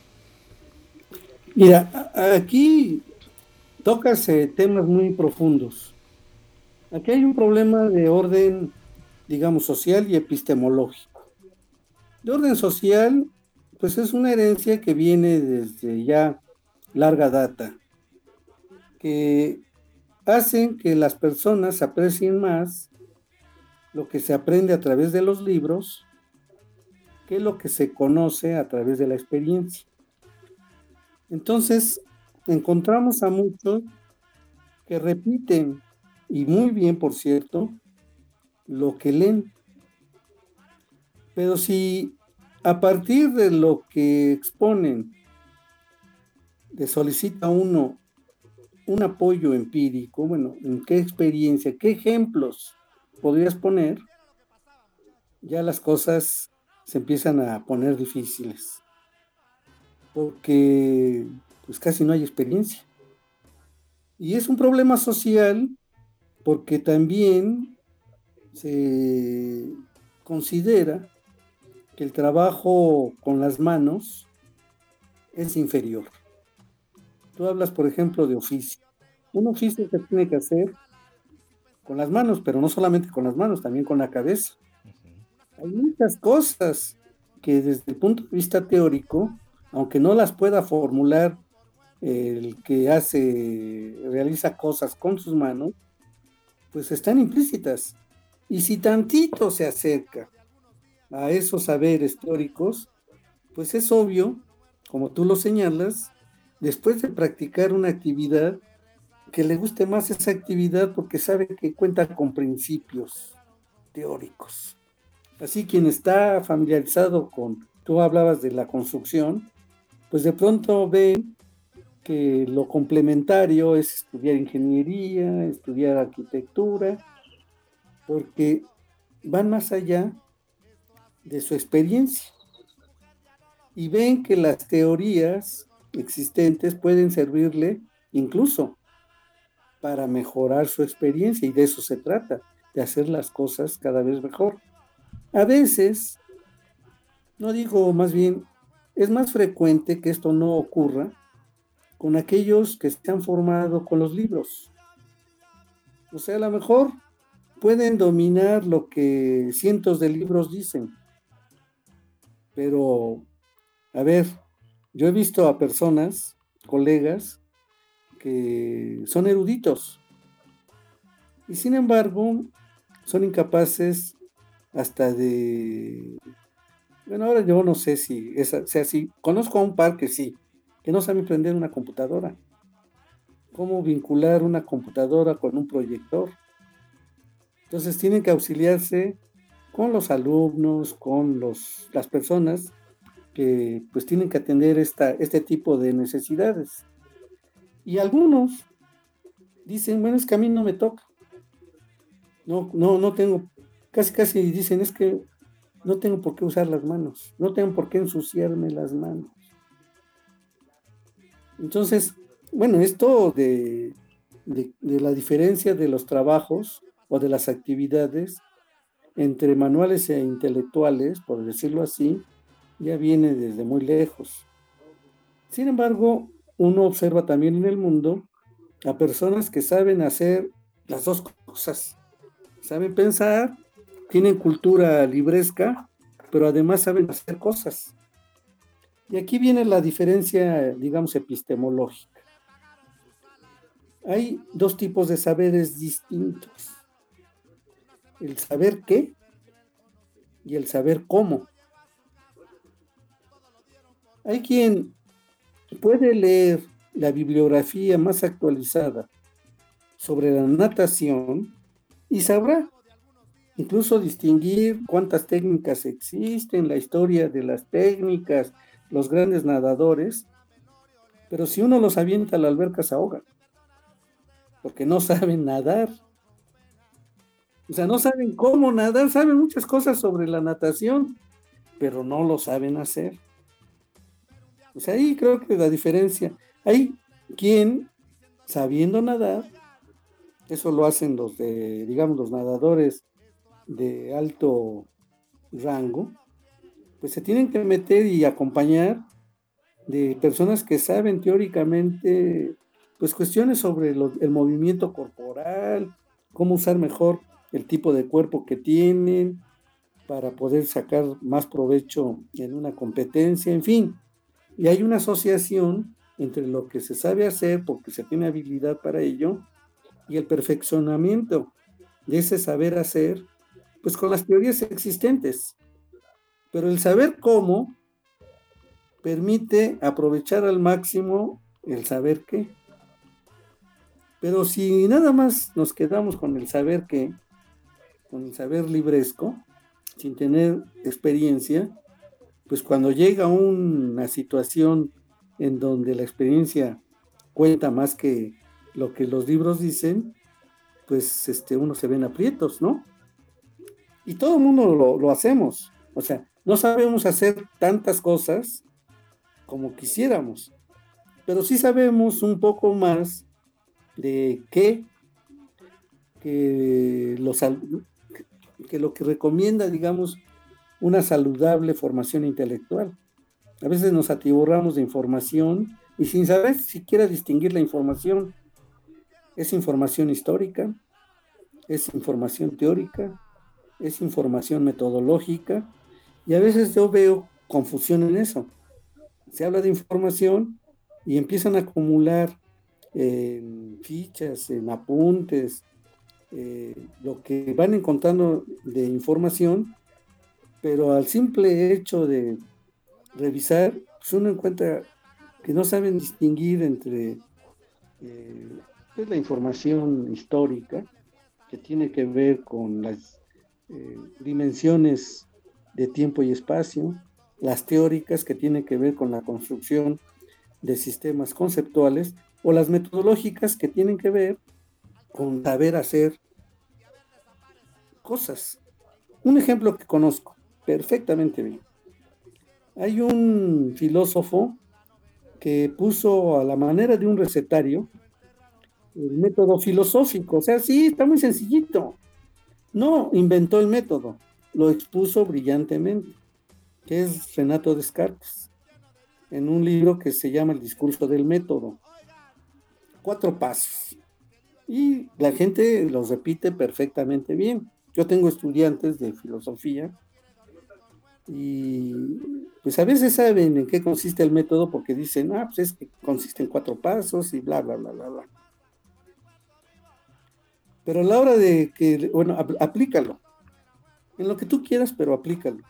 Mira, aquí tocas eh, temas muy profundos. Aquí hay un problema de orden, digamos, social y epistemológico. De orden social, pues es una herencia que viene desde ya larga data, que hacen que las personas aprecien más lo que se aprende a través de los libros que lo que se conoce a través de la experiencia. Entonces, encontramos a muchos que repiten, y muy bien, por cierto, lo que leen. Pero si a partir de lo que exponen le solicita a uno un apoyo empírico, bueno, ¿en qué experiencia, qué ejemplos podrías poner? Ya las cosas se empiezan a poner difíciles, porque pues casi no hay experiencia. Y es un problema social porque también se considera que el trabajo con las manos es inferior. Tú hablas, por ejemplo, de oficio. Un oficio se tiene que hacer con las manos, pero no solamente con las manos, también con la cabeza. Hay muchas cosas que desde el punto de vista teórico, aunque no las pueda formular el que hace, realiza cosas con sus manos, pues están implícitas. Y si tantito se acerca a esos saberes teóricos, pues es obvio, como tú lo señalas, después de practicar una actividad, que le guste más esa actividad porque sabe que cuenta con principios teóricos. Así quien está familiarizado con, tú hablabas de la construcción, pues de pronto ve que lo complementario es estudiar ingeniería, estudiar arquitectura, porque van más allá de su experiencia y ven que las teorías existentes pueden servirle incluso para mejorar su experiencia, y de eso se trata, de hacer las cosas cada vez mejor. A veces No digo, más bien, es más frecuente que esto no ocurra con aquellos que se han formado con los libros. O sea, a lo mejor pueden dominar lo que cientos de libros dicen, pero, a ver, yo he visto a personas, colegas, que son eruditos y sin embargo son incapaces hasta de, bueno, ahora yo no sé si es, sea así, conozco a un par que sí, que no saben prender una computadora, cómo vincular una computadora con un proyector. Entonces tienen que auxiliarse con los alumnos, con los, las personas que pues tienen que atender esta, este tipo de necesidades. Y algunos dicen, bueno, es que a mí no me toca. No, no, no tengo, casi casi dicen, es que no tengo por qué usar las manos, no tengo por qué ensuciarme las manos. Entonces, bueno, esto de, de, de la diferencia de los trabajos o de las actividades entre manuales e intelectuales, por decirlo así, ya viene desde muy lejos. Sin embargo, uno observa también en el mundo a personas que saben hacer las dos cosas. Saben pensar, tienen cultura libresca, pero además saben hacer cosas. Y aquí viene la diferencia, digamos, epistemológica. Hay dos tipos de saberes distintos. El saber qué y el saber cómo. Hay quien puede leer la bibliografía más actualizada sobre la natación y sabrá incluso distinguir cuántas técnicas existen, la historia de las técnicas, los grandes nadadores, pero si uno los avienta a la alberca se ahogan, porque no saben nadar. O sea, no saben cómo nadar, saben muchas cosas sobre la natación, pero no lo saben hacer. O sea, ahí creo que la diferencia. Hay quien, sabiendo nadar, eso lo hacen los de, digamos, los nadadores de alto rango, pues se tienen que meter y acompañar de personas que saben teóricamente, pues cuestiones sobre lo, el movimiento corporal, cómo usar mejor el tipo de cuerpo que tienen para poder sacar más provecho en una competencia, en fin. Y hay una asociación entre lo que se sabe hacer, porque se tiene habilidad para ello, y el perfeccionamiento de ese saber hacer, pues con las teorías existentes. Pero el saber cómo permite aprovechar al máximo el saber qué. Pero si nada más nos quedamos con el saber qué, con el saber libresco, sin tener experiencia, pues cuando llega una situación en donde la experiencia cuenta más que lo que los libros dicen, pues este, uno se ve en aprietos, ¿no? Y todo el mundo lo, lo hacemos. O sea, no sabemos hacer tantas cosas como quisiéramos, pero sí sabemos un poco más de qué, que, los, que lo que recomienda, digamos, una saludable formación intelectual. A veces nos atiborramos de información y sin saber siquiera distinguir la información. Es información histórica, es información teórica, es información metodológica, y a veces yo veo confusión en eso. Se habla de información y empiezan a acumular en fichas, en apuntes, eh, lo que van encontrando de información, pero al simple hecho de revisar, pues uno encuentra que no saben distinguir entre eh, pues la información histórica, que tiene que ver con las eh, dimensiones de tiempo y espacio, las teóricas, que tienen que ver con la construcción de sistemas conceptuales, o las metodológicas, que tienen que ver con saber hacer cosas. Un ejemplo que conozco perfectamente bien. Hay un filósofo que puso a la manera de un recetario el método filosófico. O sea, sí, está muy sencillito. No inventó el método, lo expuso brillantemente. que es Renato Descartes, en un libro que se llama El discurso del método. Cuatro pasos. Y la gente los repite perfectamente bien. Yo tengo estudiantes de filosofía y pues a veces saben en qué consiste el método porque dicen, ah, pues es que consiste en cuatro pasos y bla, bla, bla, bla, bla. Pero a la hora de que, bueno, ap- aplícalo. En lo que tú quieras, pero aplícalo.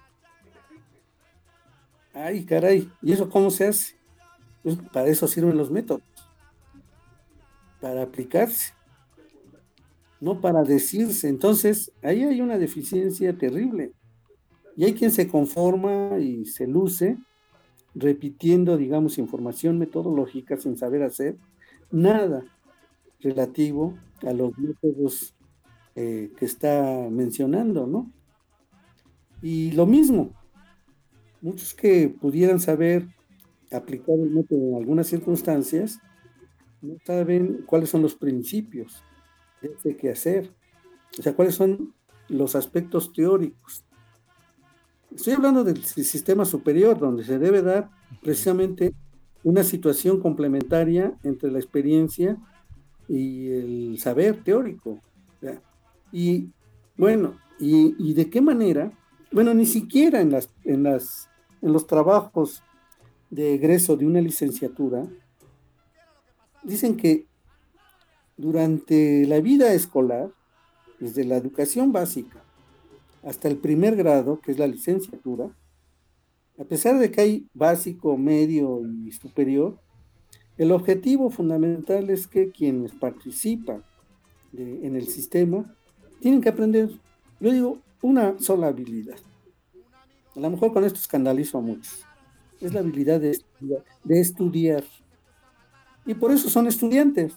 Ay, caray, ¿y eso cómo se hace? Pues para eso sirven los métodos, para aplicarse, no para decirse. Entonces, ahí hay una deficiencia terrible. Y hay quien se conforma y se luce repitiendo, digamos, información metodológica sin saber hacer nada relativo a los métodos eh, que está mencionando, ¿no? Y lo mismo, muchos que pudieran saber aplicar el método en algunas circunstancias, no saben cuáles son los principios de ese quehacer, o sea, cuáles son los aspectos teóricos. Estoy hablando del si- sistema superior, donde se debe dar precisamente una situación complementaria entre la experiencia y el saber teórico. ¿Ya? Y bueno, y, y de qué manera, bueno, ni siquiera en las, en las, en los trabajos de egreso de una licenciatura, dicen que durante la vida escolar, desde la educación básica hasta el primer grado, que es la licenciatura, a pesar de que hay básico, medio y superior, el objetivo fundamental es que quienes participan de- en el sistema tienen que aprender, yo digo, una sola habilidad. A lo mejor con esto escandalizo a muchos. Es la habilidad de estudiar, de estudiar. Y por eso son estudiantes.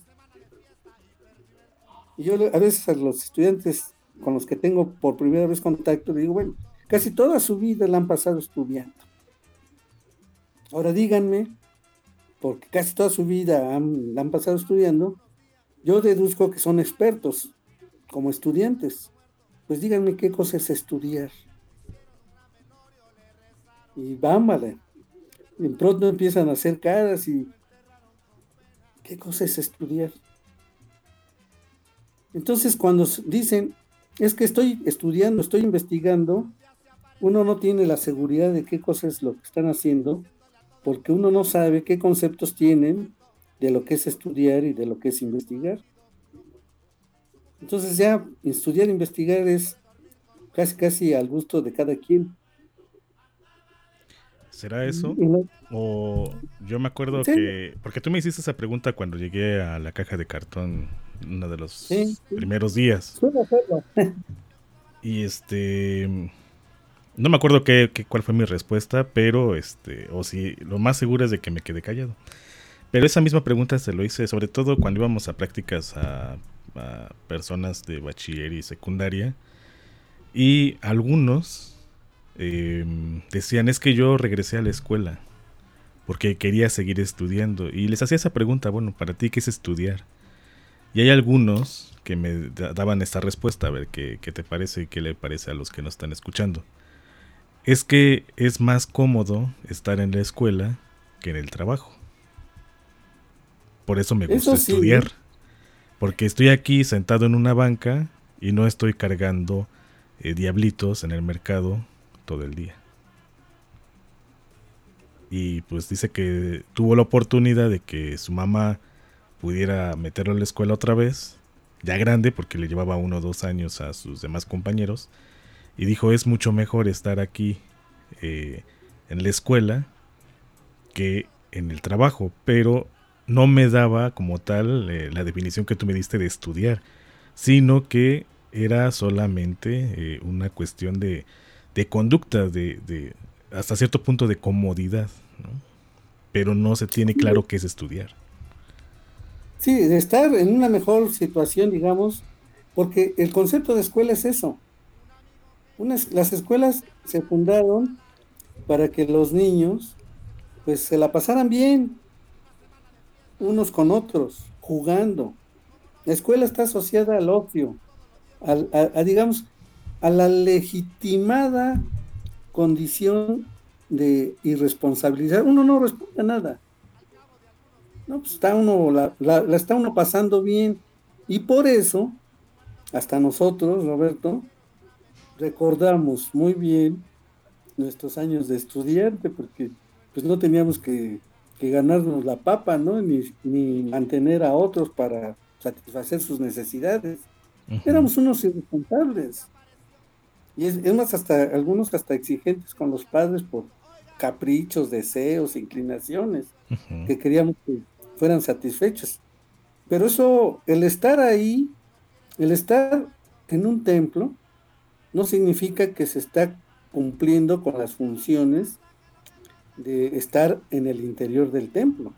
Y yo le- a veces a los estudiantes con los que tengo por primera vez contacto, le digo, bueno, casi toda su vida la han pasado estudiando. Ahora díganme, porque casi toda su vida han, la han pasado estudiando, yo deduzco que son expertos como estudiantes. Pues díganme qué cosa es estudiar. Y vámale. Y pronto empiezan a hacer caras y ¿qué cosa es estudiar? Entonces cuando s- dicen, es que estoy estudiando, estoy investigando, uno no tiene la seguridad de qué cosa es lo que están haciendo, porque uno no sabe qué conceptos tienen de lo que es estudiar y de lo que es investigar. Entonces ya estudiar e investigar es casi casi al gusto de cada quien. ¿Será eso? Y no- O yo me acuerdo sí, que... Porque tú me hiciste esa pregunta cuando llegué a la caja de cartón uno de los sí, sí, primeros días. suelo hacerlo. Y este... No me acuerdo qué, qué- cuál fue mi respuesta, pero este... O si lo más seguro es de que me quedé callado. Pero esa misma pregunta se lo hice sobre todo cuando íbamos a prácticas a, a personas de bachiller y secundaria. Y algunos eh, decían, es que yo regresé a la escuela porque quería seguir estudiando. Y les hacía esa pregunta, bueno, ¿para ti qué es estudiar? Y hay algunos que me da- daban esta respuesta, a ver qué, qué te parece y qué le parece a los que nos están escuchando. Es que es más cómodo estar en la escuela que en el trabajo. Por eso me gusta Eso sí, estudiar. Porque estoy aquí sentado en una banca y no estoy cargando eh, diablitos en el mercado todo el día. Y pues dice que tuvo la oportunidad de que su mamá pudiera meterlo a la escuela otra vez, ya grande porque le llevaba uno o dos años a sus demás compañeros, y dijo es mucho mejor estar aquí eh, en la escuela que en el trabajo, pero no me daba como tal eh, la definición que tú me diste de estudiar, sino que era solamente eh, una cuestión de, de conducta, de, de hasta cierto punto de comodidad, ¿no? Pero no se tiene claro qué es estudiar. sí, de estar en una mejor situación, digamos, porque el concepto de escuela es eso. Unas, las escuelas se fundaron para que los niños pues se la pasaran bien unos con otros, jugando. La escuela está asociada al ocio, al- a, a, digamos, a la legitimada condición de irresponsabilizar, uno no responde a nada. No, pues está uno, la, la, la está uno pasando bien, y por eso, hasta nosotros, Roberto, recordamos muy bien nuestros años de estudiante, porque pues no teníamos que, que ganarnos la papa, ¿no? Ni, ni mantener a otros para satisfacer sus necesidades. Uh-huh. Éramos unos irresponsables. Y es, es más, hasta algunos hasta exigentes con los padres por caprichos, deseos, inclinaciones, uh-huh. que queríamos que fueran satisfechos. Pero eso, el estar ahí, el estar en un templo, no significa que se está cumpliendo con las funciones de estar en el interior del templo.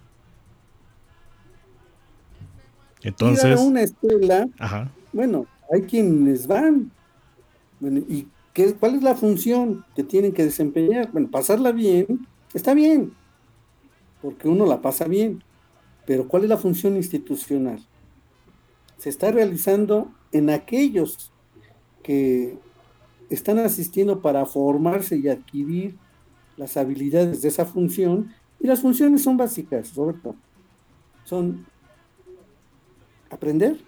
Entonces, ir a una escuela, ajá. bueno, hay quienes van. Bueno, ¿y qué, cuál es la función que tienen que desempeñar? Bueno, pasarla bien, está bien, porque uno la pasa bien, pero ¿cuál es la función institucional? Se está realizando en aquellos que están asistiendo para formarse y adquirir las habilidades de esa función, y las funciones son básicas, Roberto. Son aprender,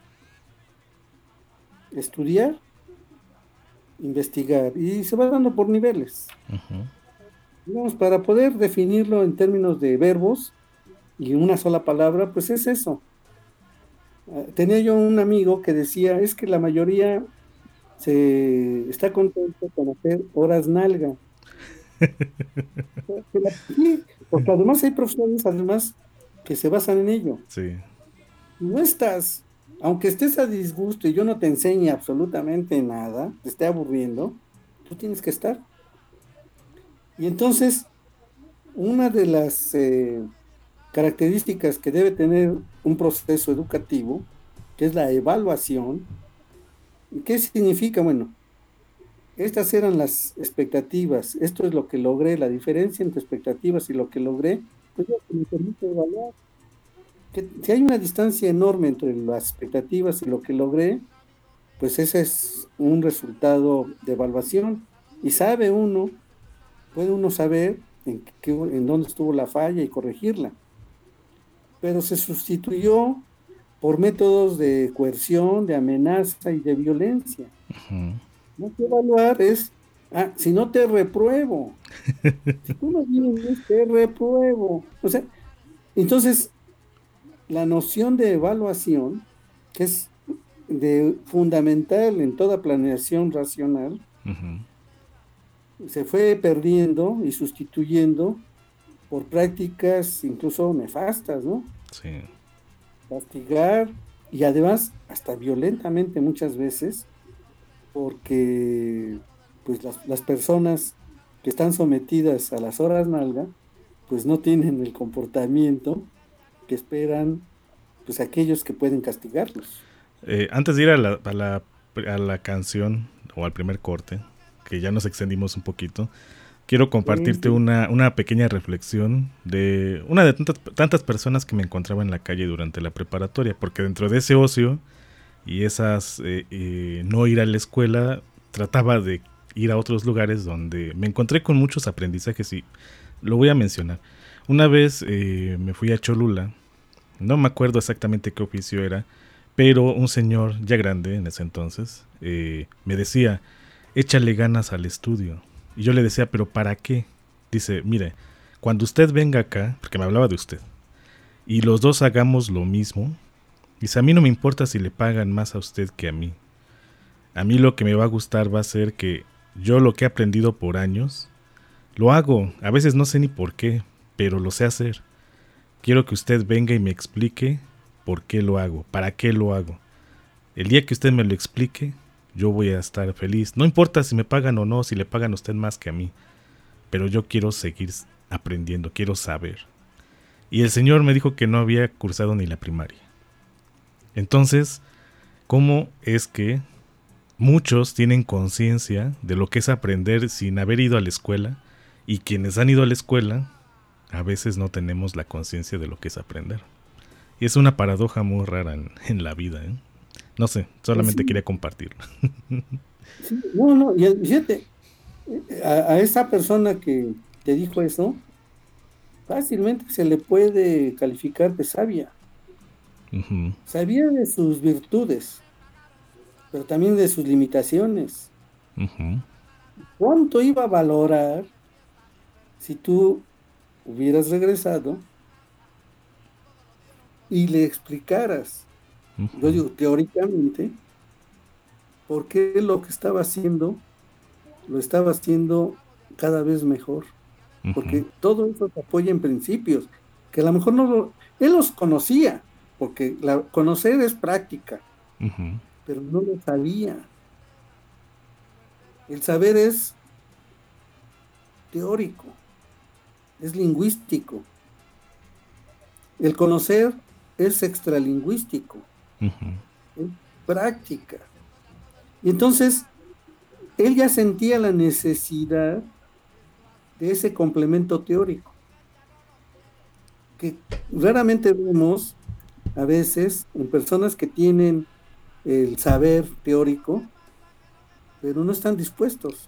estudiar, investigar, y se va dando por niveles. Uh-huh. Digamos, para poder definirlo en términos de verbos y una sola palabra, pues es eso. Uh, tenía yo un amigo que decía, es que la mayoría se está contento con hacer horas nalga. Sí, porque además hay profesores además que se basan en ello. Sí. No estás, aunque estés a disgusto y yo no te enseñe absolutamente nada, te esté aburriendo, tú tienes que estar. Y entonces, una de las eh, características que debe tener un proceso educativo, que es la evaluación. ¿Qué significa? Bueno, estas eran las expectativas, esto es lo que logré, la diferencia entre expectativas y lo que logré, pues es lo que me permite evaluar. Que si hay una distancia enorme entre las expectativas y lo que logré, pues ese es un resultado de evaluación, y sabe uno, puede uno saber en, qué, en dónde estuvo la falla y corregirla. Pero se sustituyó por métodos de coerción, de amenaza y de violencia. Uh-huh. No te evaluar es, ah, si no te repruebo. Si tú no vienes, te repruebo. O sea, entonces, la noción de evaluación, que es de fundamental en toda planeación racional, uh-huh. se fue perdiendo y sustituyendo por prácticas incluso nefastas, ¿no? Sí. Castigar, y además hasta violentamente muchas veces, porque pues las, las personas que están sometidas a las horas nalga pues no tienen el comportamiento que esperan pues aquellos que pueden castigarlos. Eh, antes de ir a la, a, la, a la canción o al primer corte, que ya nos extendimos un poquito, quiero compartirte sí. una, una pequeña reflexión de una de tantas, tantas personas que me encontraba en la calle durante la preparatoria, porque dentro de ese ocio y esas eh, eh, no ir a la escuela, trataba de ir a otros lugares donde me encontré con muchos aprendizajes, y lo voy a mencionar. Una vez eh, me fui a Cholula, no me acuerdo exactamente qué oficio era, pero un señor ya grande en ese entonces eh, me decía, échale ganas al estudio. Y yo le decía, ¿pero para qué? Dice, mire, cuando usted venga acá, porque me hablaba de usted, y los dos hagamos lo mismo, dice, a mí no me importa si le pagan más a usted que a mí. A mí lo que me va a gustar va a ser que yo lo que he aprendido por años, lo hago. A veces no sé ni por qué, pero lo sé hacer. Quiero que usted venga y me explique por qué lo hago, para qué lo hago. El día que usted me lo explique, yo voy a estar feliz. No importa si me pagan o no, si le pagan a usted más que a mí, pero yo quiero seguir aprendiendo, quiero saber. Y el señor me dijo que no había cursado ni la primaria. Entonces, ¿cómo es que muchos tienen conciencia de lo que es aprender sin haber ido a la escuela? Y quienes han ido a la escuela, a veces no tenemos la conciencia de lo que es aprender. Y es una paradoja muy rara en, en la vida, ¿eh? No sé, solamente sí. quería compartirlo. Sí, no, no, y fíjate, a, a esa persona que, te dijo eso, fácilmente se le puede calificar de sabia. Uh-huh. Sabía de sus virtudes, pero también de sus limitaciones. Uh-huh. ¿Cuánto iba a valorar si tú hubieras regresado y le explicaras, uh-huh. yo digo, teóricamente, por qué lo que estaba haciendo, lo estaba haciendo cada vez mejor? Uh-huh. Porque todo eso se apoya en principios, que a lo mejor no lo, él los conocía, porque la, conocer es práctica, uh-huh. pero no lo sabía. El saber es teórico, es lingüístico. El conocer es extralingüístico, uh-huh. es práctica. Y entonces, él ya sentía la necesidad de ese complemento teórico, que raramente vemos a veces en personas que tienen el saber teórico, pero no están dispuestos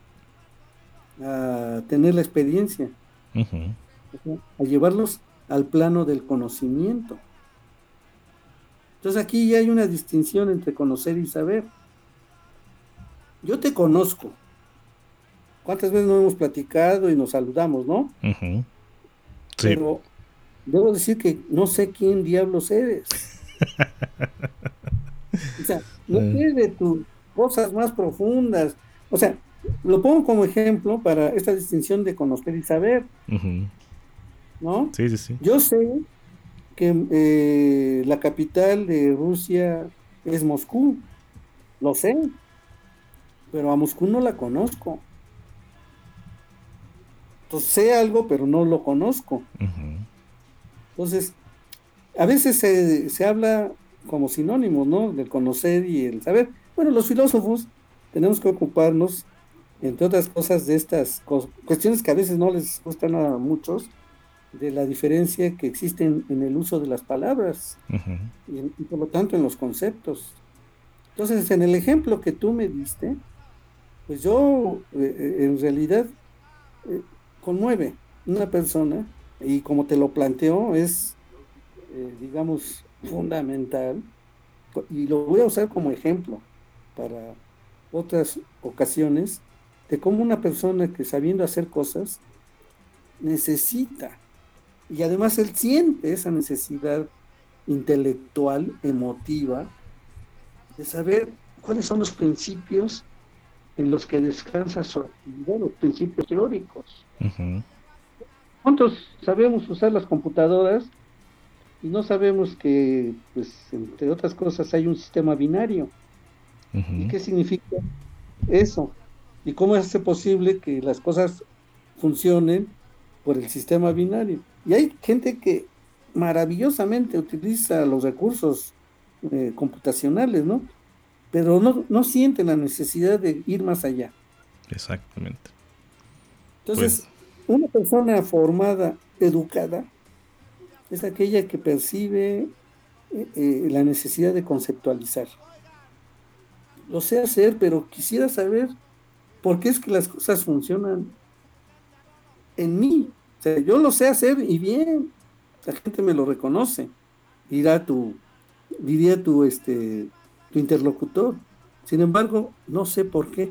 a tener la experiencia, uh-huh. a llevarlos al plano del conocimiento. Entonces aquí ya hay una distinción entre conocer y saber. Yo te conozco. ¿Cuántas veces no hemos platicado y nos saludamos, no? Uh-huh. Sí. Pero debo decir que no sé quién diablos eres. O sea, no sé de tus cosas más profundas. O sea, lo pongo como ejemplo para esta distinción de conocer y saber. Uh-huh. ¿No? Sí, sí, sí. Yo sé que eh, la capital de Rusia es Moscú. Lo sé. Pero a Moscú no la conozco. Entonces sé algo, pero no lo conozco. Uh-huh. Entonces, a veces se, se habla como sinónimos, ¿no? Del conocer y el saber. Bueno, los filósofos tenemos que ocuparnos, entre otras cosas, de estas cos- cuestiones que a veces no les gustan a muchos, de la diferencia que existe en, en el uso de las palabras, uh-huh. y, en, y por lo tanto en los conceptos. Entonces, en el ejemplo que tú me diste, pues yo eh, en realidad eh, conmueve una persona, y como te lo planteo, es, eh, digamos, fundamental, y lo voy a usar como ejemplo para otras ocasiones, de cómo una persona que sabiendo hacer cosas necesita, y además él siente esa necesidad intelectual, emotiva, de saber cuáles son los principios en los que descansa su actividad, los principios teóricos. Uh-huh. ¿Cuántos sabemos usar las computadoras y no sabemos que, pues, entre otras cosas, hay un sistema binario? Uh-huh. ¿Y qué significa eso? ¿Y cómo es posible que las cosas funcionen por el sistema binario? Y hay gente que maravillosamente utiliza los recursos eh, computacionales, ¿no? Pero no, no siente la necesidad de ir más allá. Exactamente. Entonces, pues, una persona formada, educada, es aquella que percibe eh, eh, la necesidad de conceptualizar. Lo sé hacer, pero quisiera saber por qué es que las cosas funcionan en mí. O sea, yo lo sé hacer y bien, la gente me lo reconoce. Dirá tu, diría tu, este, tu interlocutor. Sin embargo, no sé por qué.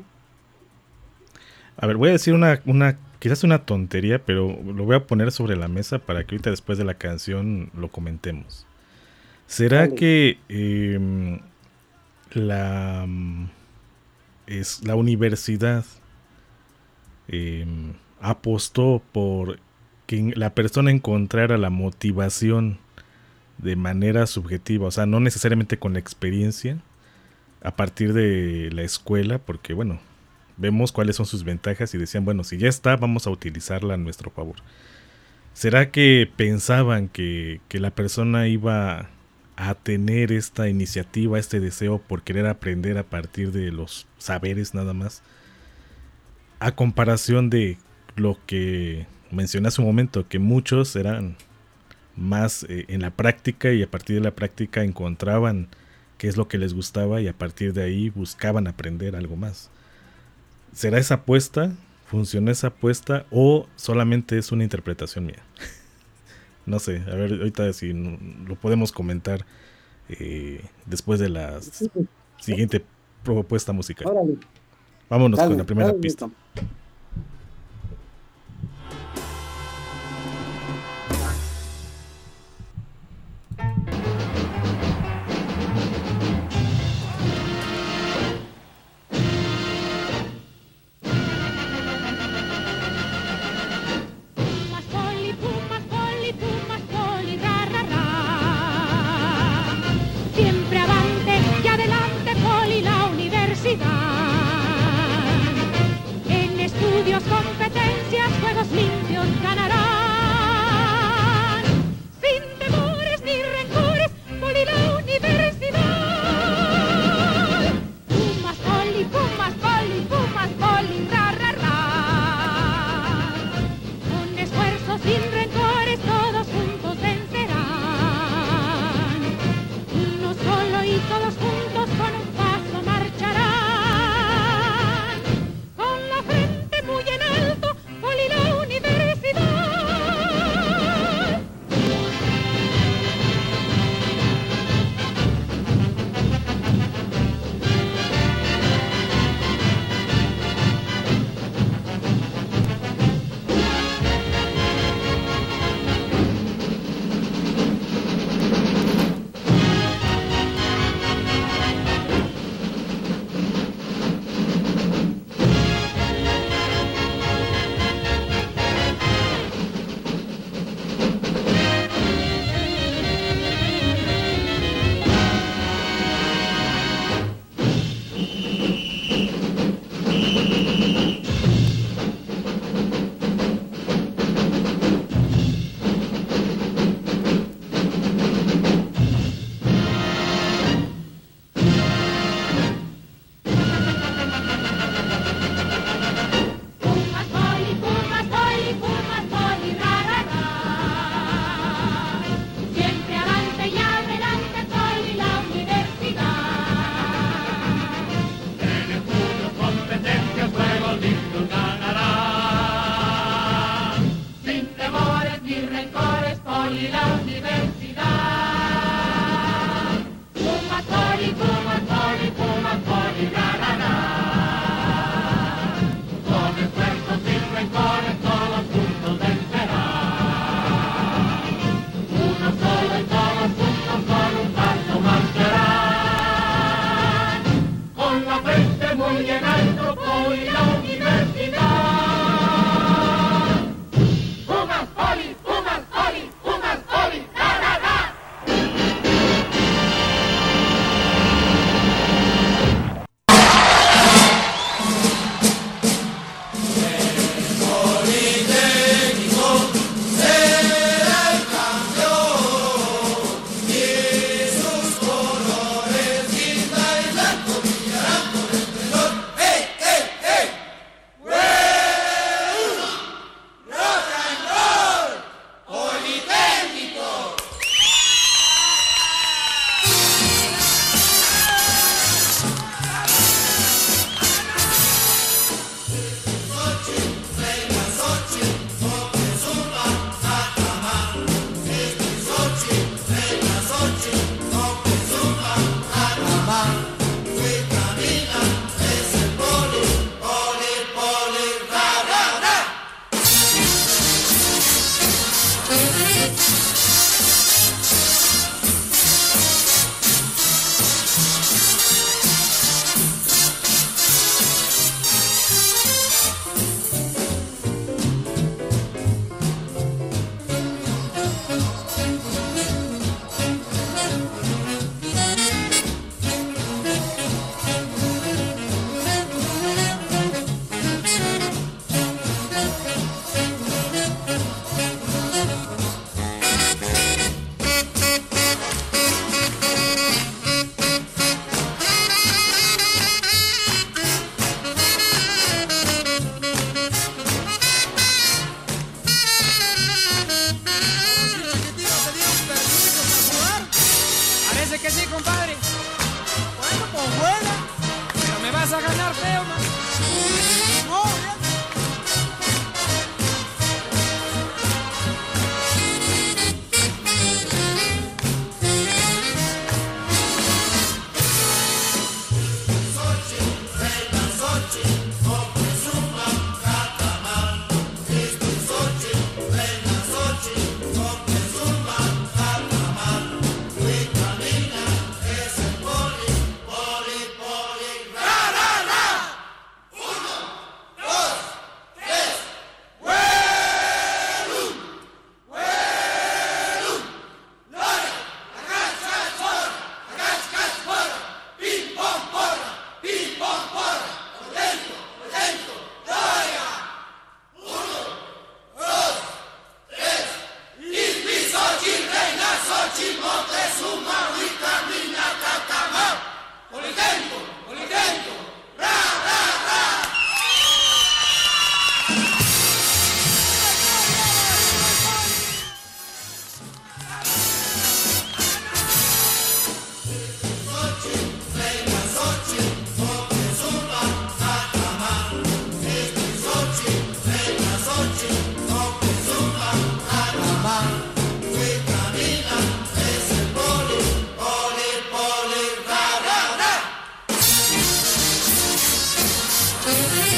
A ver, voy a decir una, una, quizás una tontería, pero lo voy a poner sobre la mesa para que ahorita después de la canción lo comentemos. ¿Será Dale. que eh, la, es, la universidad eh, apostó por que la persona encontrara la motivación de manera subjetiva, o sea, no necesariamente con la experiencia, a partir de la escuela, porque bueno, vemos cuáles son sus ventajas y decían, bueno, si ya está, vamos a utilizarla a nuestro favor? ¿Será que pensaban que, que la persona iba a tener esta iniciativa, este deseo por querer aprender a partir de los saberes nada más, a comparación de lo que mencioné hace un momento, que muchos eran más eh, en la práctica, y a partir de la práctica encontraban qué es lo que les gustaba y a partir de ahí buscaban aprender algo más? ¿Será esa apuesta ¿funcionó esa apuesta o solamente es una interpretación mía? No sé, a ver, ahorita si lo podemos comentar eh, después de la siguiente propuesta musical. Órale. Vámonos Dale, con la primera dale, pista. Tom. vas a ganar feo, man. No,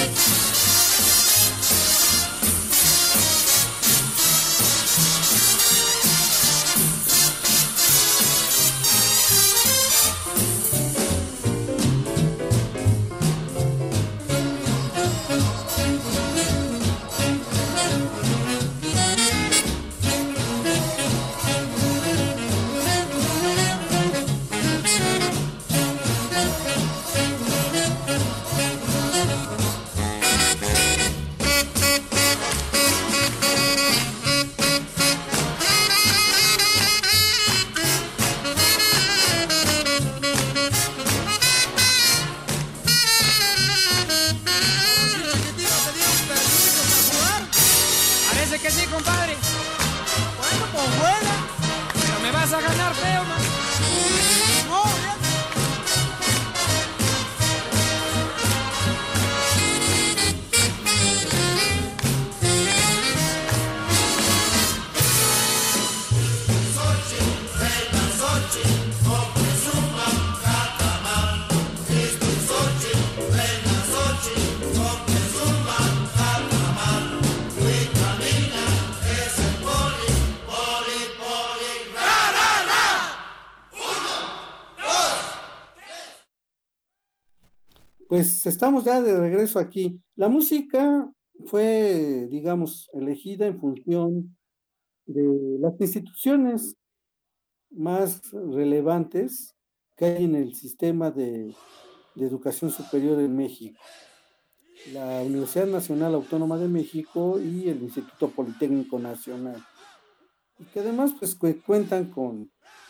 Pues estamos ya de regreso aquí. La música fue, digamos, elegida en función de las instituciones más relevantes que hay en el sistema de, de educación superior en México. La Universidad Nacional Autónoma de México y el Instituto Politécnico Nacional. Y que además pues cu- cuentan con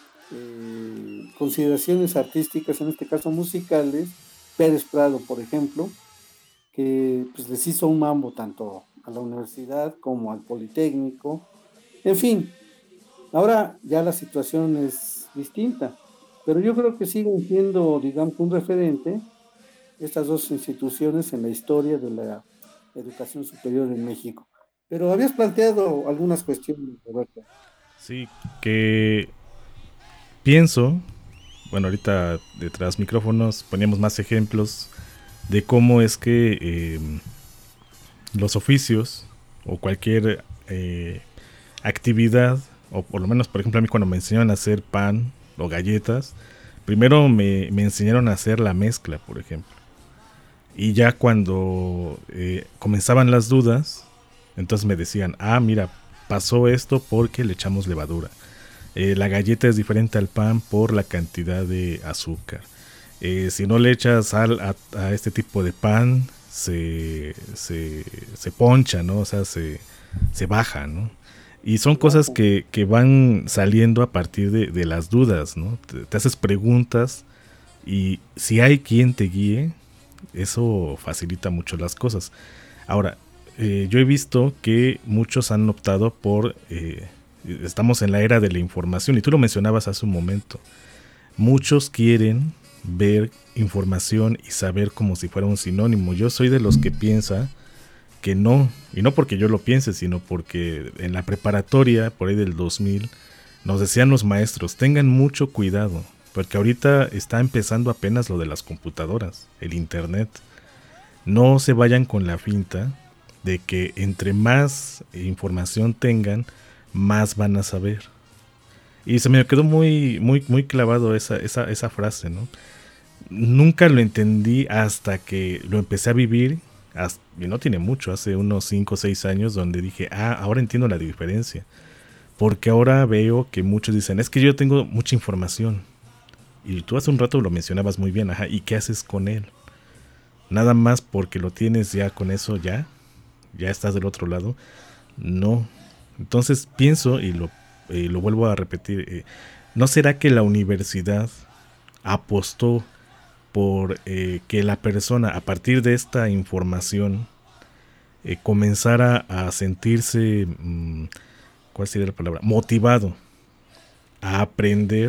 eh, consideraciones artísticas, en este caso musicales. Pérez Prado, por ejemplo, que pues, les hizo un mambo tanto a la universidad como al Politécnico. En fin, ahora ya la situación es distinta, pero yo creo que siguen siendo, digamos, un referente estas dos instituciones en la historia de la educación superior en México. Pero habías planteado algunas cuestiones, Roberto. Sí, que pienso, bueno, ahorita detrás micrófonos poníamos más ejemplos de cómo es que eh, los oficios o cualquier eh, actividad, o por lo menos, por ejemplo, a mí cuando me enseñaron a hacer pan o galletas, primero me, me enseñaron a hacer la mezcla, por ejemplo. Y ya cuando eh, comenzaban las dudas, entonces me decían, ah, mira, pasó esto porque le echamos levadura. Eh, la galleta es diferente al pan por la cantidad de azúcar. Eh, si no le echas sal a, a este tipo de pan, se, se, se poncha, ¿no? O sea, se, se baja, ¿no? Y son cosas que, que van saliendo a partir de, de las dudas, ¿no? Te, te haces preguntas y si hay quien te guíe, eso facilita mucho las cosas. Ahora, eh, yo he visto que muchos han optado por... Eh, estamos en la era de la información y tú lo mencionabas hace un momento. Muchos quieren ver información y saber como si fuera un sinónimo. Yo soy de los que piensa que no, y no porque yo lo piense, sino porque en la preparatoria, por ahí del dos mil, nos decían los maestros, tengan mucho cuidado, porque ahorita está empezando apenas lo de las computadoras, el internet. No se vayan con la finta de que entre más información tengan, más van a saber. Y se me quedó muy, muy, muy clavado esa, esa, esa frase, ¿no? Nunca lo entendí hasta que lo empecé a vivir, hasta, y no tiene mucho, hace unos cinco o seis años, donde dije, ah, ahora entiendo la diferencia. Porque ahora veo que muchos dicen, es que yo tengo mucha información. Y tú hace un rato lo mencionabas muy bien, ajá, ¿y qué haces con él? Nada más porque lo tienes ya con eso, ya, ya estás del otro lado. No. Entonces pienso, y lo, eh, lo vuelvo a repetir, eh, ¿no será que la universidad apostó por eh, que la persona, a partir de esta información, eh, comenzara a sentirse, mmm, ¿cuál sería la palabra? Motivado a aprender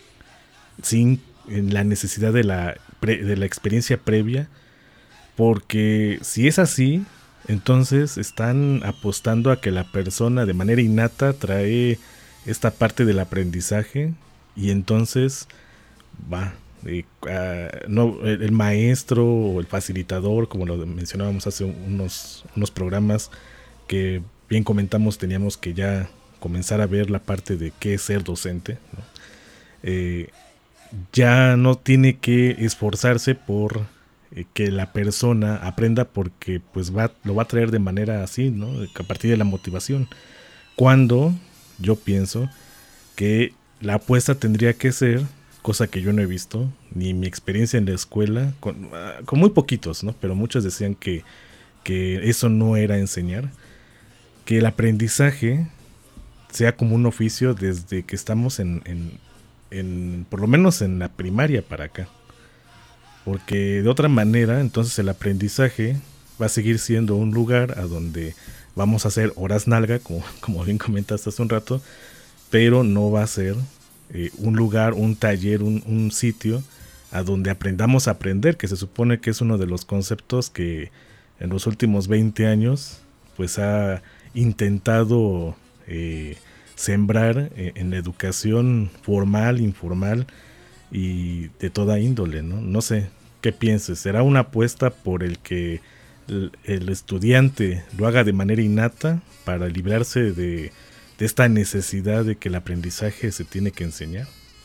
sin la necesidad de la, pre, de la experiencia previa? Porque si es así, entonces están apostando a que la persona de manera innata trae esta parte del aprendizaje y entonces va, Eh, uh, no, el, el maestro o el facilitador, como lo mencionábamos hace unos, unos programas que bien comentamos, teníamos que ya comenzar a ver la parte de qué es ser docente, ¿no? Eh, ya no tiene que esforzarse por eh, que la persona aprenda porque pues va, lo va a traer de manera así, ¿no? A partir de la motivación. Cuando yo pienso que la apuesta tendría que ser, cosa que yo no he visto, ni mi experiencia en la escuela, con, con muy poquitos, ¿no? Pero muchos decían que, que eso no era enseñar, que el aprendizaje sea como un oficio desde que estamos en, en, en por lo menos en la primaria para acá, porque de otra manera entonces el aprendizaje va a seguir siendo un lugar a donde vamos a hacer horas nalga, como, como bien comentaste hace un rato, pero no va a ser eh, un lugar, un taller, un, un sitio a donde aprendamos a aprender, que se supone que es uno de los conceptos que en los últimos veinte años pues ha intentado eh, sembrar eh, en la educación formal, informal y de toda índole, ¿no? No sé qué pienses, ¿será una apuesta por el que el, el estudiante lo haga de manera innata para librarse de, de esta necesidad de que el aprendizaje se tiene que enseñar?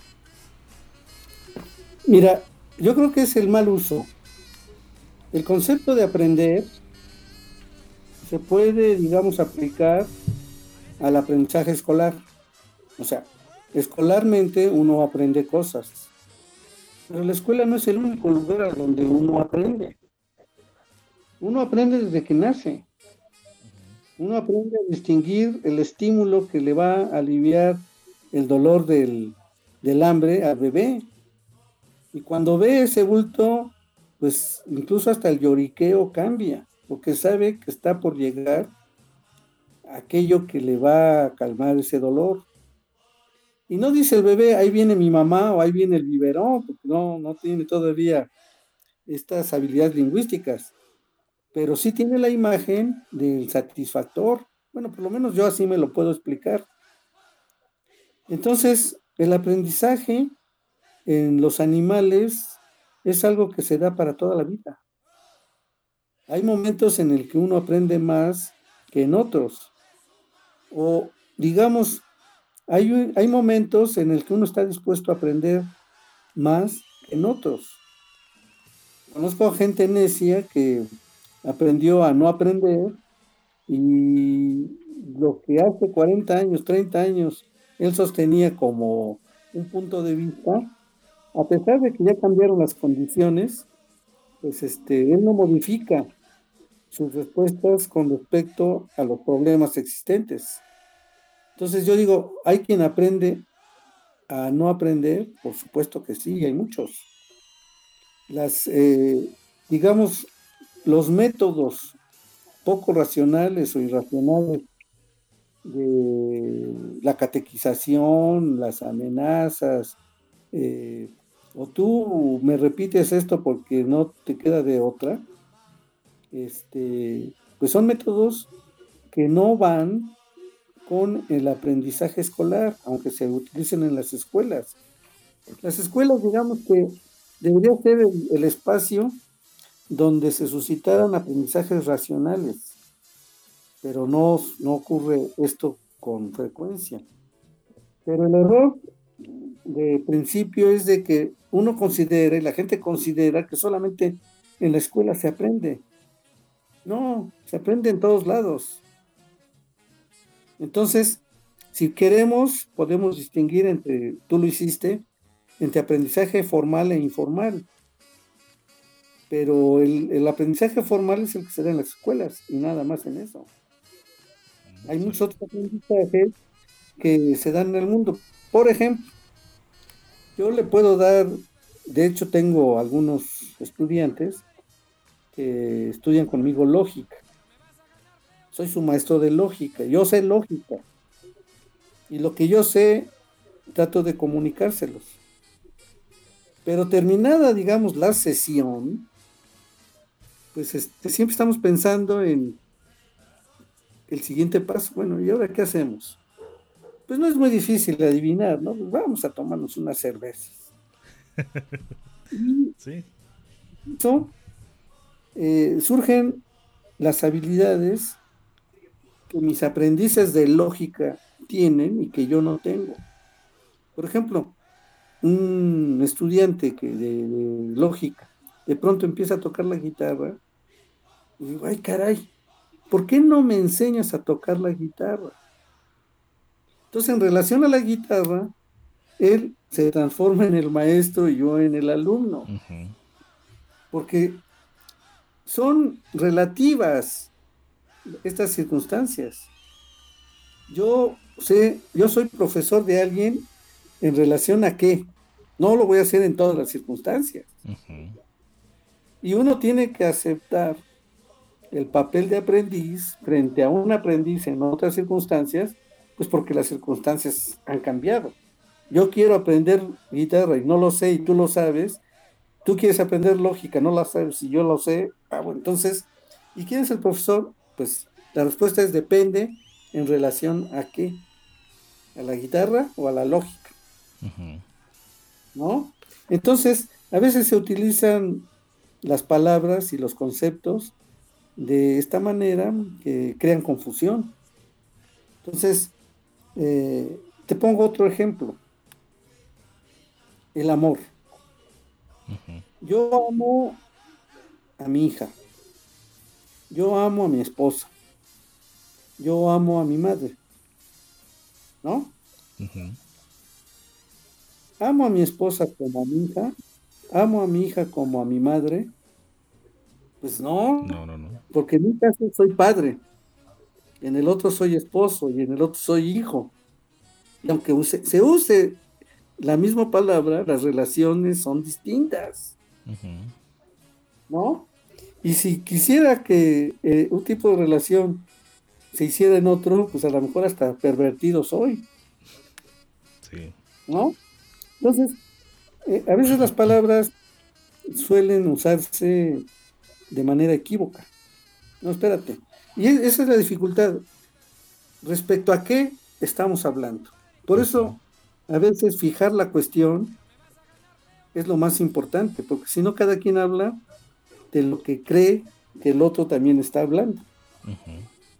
Mira, yo creo que es el mal uso. El concepto de aprender se puede, digamos, aplicar al aprendizaje escolar. O sea, escolarmente uno aprende cosas, pero la escuela no es el único lugar donde uno aprende. Uno aprende desde que nace. Uno aprende a distinguir el estímulo que le va a aliviar el dolor del, del hambre al bebé. Y cuando ve ese bulto, pues incluso hasta el lloriqueo cambia, porque sabe que está por llegar aquello que le va a calmar ese dolor. Y no dice el bebé, ahí viene mi mamá o ahí viene el biberón, porque no, no tiene todavía estas habilidades lingüísticas, pero sí tiene la imagen del satisfactor. Bueno, por lo menos yo así me lo puedo explicar. Entonces, el aprendizaje en los animales es algo que se da para toda la vida. Hay momentos en el que uno aprende más que en otros. O, digamos, hay, hay momentos en el que uno está dispuesto a aprender más que en otros. Conozco gente necia que aprendió a no aprender y lo que hace cuarenta años, treinta años, él sostenía como un punto de vista, a pesar de que ya cambiaron las condiciones, pues este, él no modifica sus respuestas con respecto a los problemas existentes. Entonces yo digo, ¿hay quien aprende a no aprender? Por supuesto que sí, hay muchos. Las, eh, digamos, los métodos poco racionales o irracionales de la catequización, las amenazas, eh, o tú me repites esto porque no te queda de otra, este, pues son métodos que no van con el aprendizaje escolar, aunque se utilicen en las escuelas. Las escuelas, digamos que debería ser el, el espacio donde se suscitaran aprendizajes racionales, pero no, no ocurre esto con frecuencia. Pero el error de principio es de que uno considera, y la gente considera, que solamente en la escuela se aprende. No, se aprende en todos lados. Entonces, si queremos, podemos distinguir entre, tú lo hiciste, entre aprendizaje formal e informal. Pero el, el aprendizaje formal es el que se da en las escuelas y nada más en eso. Hay muchos otros aprendizajes que se dan en el mundo. Por ejemplo, yo le puedo dar, de hecho tengo algunos estudiantes que estudian conmigo lógica. Soy su maestro de lógica, yo sé lógica. Y lo que yo sé, trato de comunicárselos. Pero terminada, digamos, la sesión, pues este, siempre estamos pensando en el siguiente paso. Bueno, ¿y ahora qué hacemos? Pues no es muy difícil adivinar, ¿no? Pues vamos a tomarnos unas cervezas. Y Sí. eso, eh, surgen las habilidades que mis aprendices de lógica tienen y que yo no tengo. Por ejemplo, un estudiante que de, de lógica de pronto empieza a tocar la guitarra y digo, ay caray, ¿por qué no me enseñas a tocar la guitarra? Entonces, en relación a la guitarra, él se transforma en el maestro y yo en el alumno, Ujú. porque son relativas estas circunstancias. Yo sé, yo soy profesor de alguien en relación a qué. No lo voy a hacer en todas las circunstancias. Ujú. Y uno tiene que aceptar el papel de aprendiz frente a un aprendiz en otras circunstancias, pues porque las circunstancias han cambiado. Yo quiero aprender guitarra y no lo sé y tú lo sabes. Tú quieres aprender lógica, no la sabes y yo lo sé. Ah, bueno, entonces, ¿y quién es el profesor? Pues la respuesta es depende en relación a qué, a la guitarra o a la lógica, Ujú. ¿no? Entonces, a veces se utilizan las palabras y los conceptos de esta manera que crean confusión. Entonces, eh, te pongo otro ejemplo, el amor. Yo amo a mi hija, yo amo a mi esposa, yo amo a mi madre, ¿no? Ujú. Amo a mi esposa como a mi hija, amo a mi hija como a mi madre, pues no, No, no, no. porque en mi caso soy padre, en el otro soy esposo y en el otro soy hijo. Y aunque use- se use la misma palabra, las relaciones son distintas, Ujú. ¿no? Y si quisiera que eh, un tipo de relación se hiciera en otro, pues a lo mejor hasta pervertido soy, Sí. ¿no? Entonces, eh, a veces las palabras suelen usarse de manera equívoca. No, espérate. Y e- esa es la dificultad. ¿Respecto a qué estamos hablando? Por eso, a veces fijar la cuestión es lo más importante, porque si no, cada quien habla de lo que cree que el otro también está hablando. Ujú.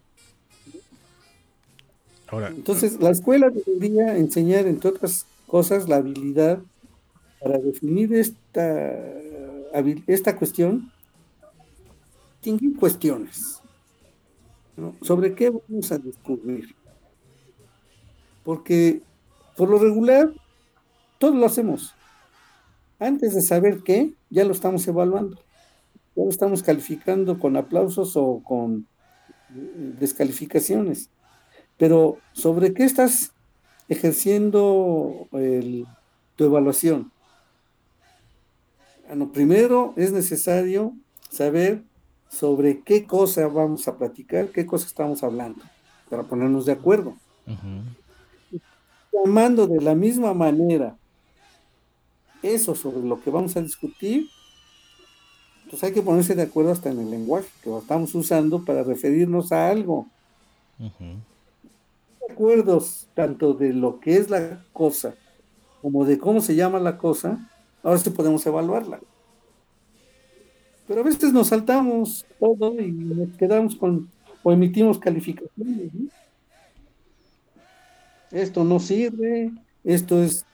Ahora, Entonces, la escuela debería enseñar, entre otras cosas, la habilidad para definir esta, habil- esta cuestión, distinguir cuestiones, ¿no? ¿Sobre qué vamos a descubrir? Porque por lo regular, todos lo hacemos. Antes de saber qué, ya lo estamos evaluando, ya lo estamos calificando con aplausos o con eh, descalificaciones. Pero ¿sobre qué estás ejerciendo el- tu evaluación? Bueno, primero es necesario saber sobre qué cosa vamos a platicar, qué cosa estamos hablando, para ponernos de acuerdo. ujú. Llamando de la misma manera eso sobre lo que vamos a discutir, pues hay que ponerse de acuerdo hasta en el lenguaje que estamos usando para referirnos a algo. Ujú. Acuerdos tanto de lo que es la cosa como de cómo se llama la cosa, ahora sí podemos evaluarla. Pero a veces nos saltamos todo y nos quedamos con, o emitimos calificaciones, ¿no? Esto no sirve, esto es,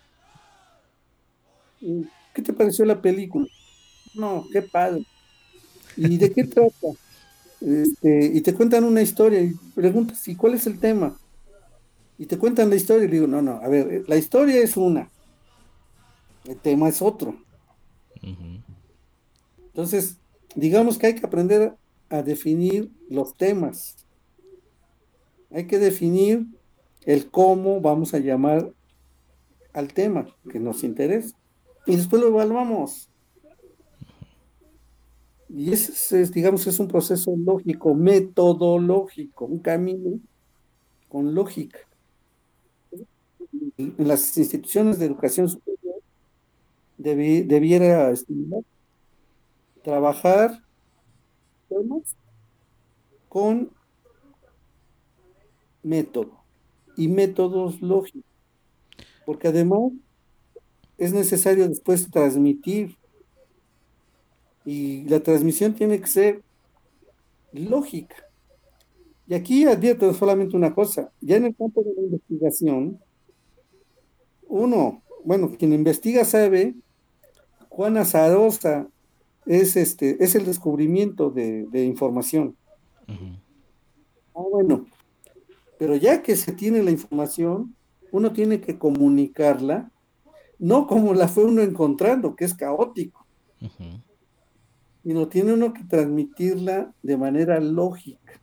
eh, ¿qué te pareció la película? No, qué padre. ¿Y de qué trata? Este, y te cuentan una historia y preguntas, ¿y cuál es el tema? Y te cuentan la historia y digo, no, no, a ver, eh, la historia es una, el tema es otro. Ujú. Entonces, digamos que hay que aprender a definir los temas. Hay que definir el cómo vamos a llamar al tema que nos interesa. Y después lo evaluamos. Y ese es, es, digamos, es un proceso lógico, metodológico, un camino con lógica. En las instituciones de educación superior debi- debiera estimular, trabajar temas con método y métodos lógicos, porque además es necesario después transmitir. Y la transmisión tiene que ser lógica. Y aquí advierto solamente una cosa. Ya en el campo de la investigación, uno, bueno, quien investiga sabe cuán azarosa es, este, es el descubrimiento de, de información. Ujú. Ah, bueno, pero ya que se tiene la información, uno tiene que comunicarla, no como la fue uno encontrando, que es caótico, Ujú. sino tiene uno que transmitirla de manera lógica.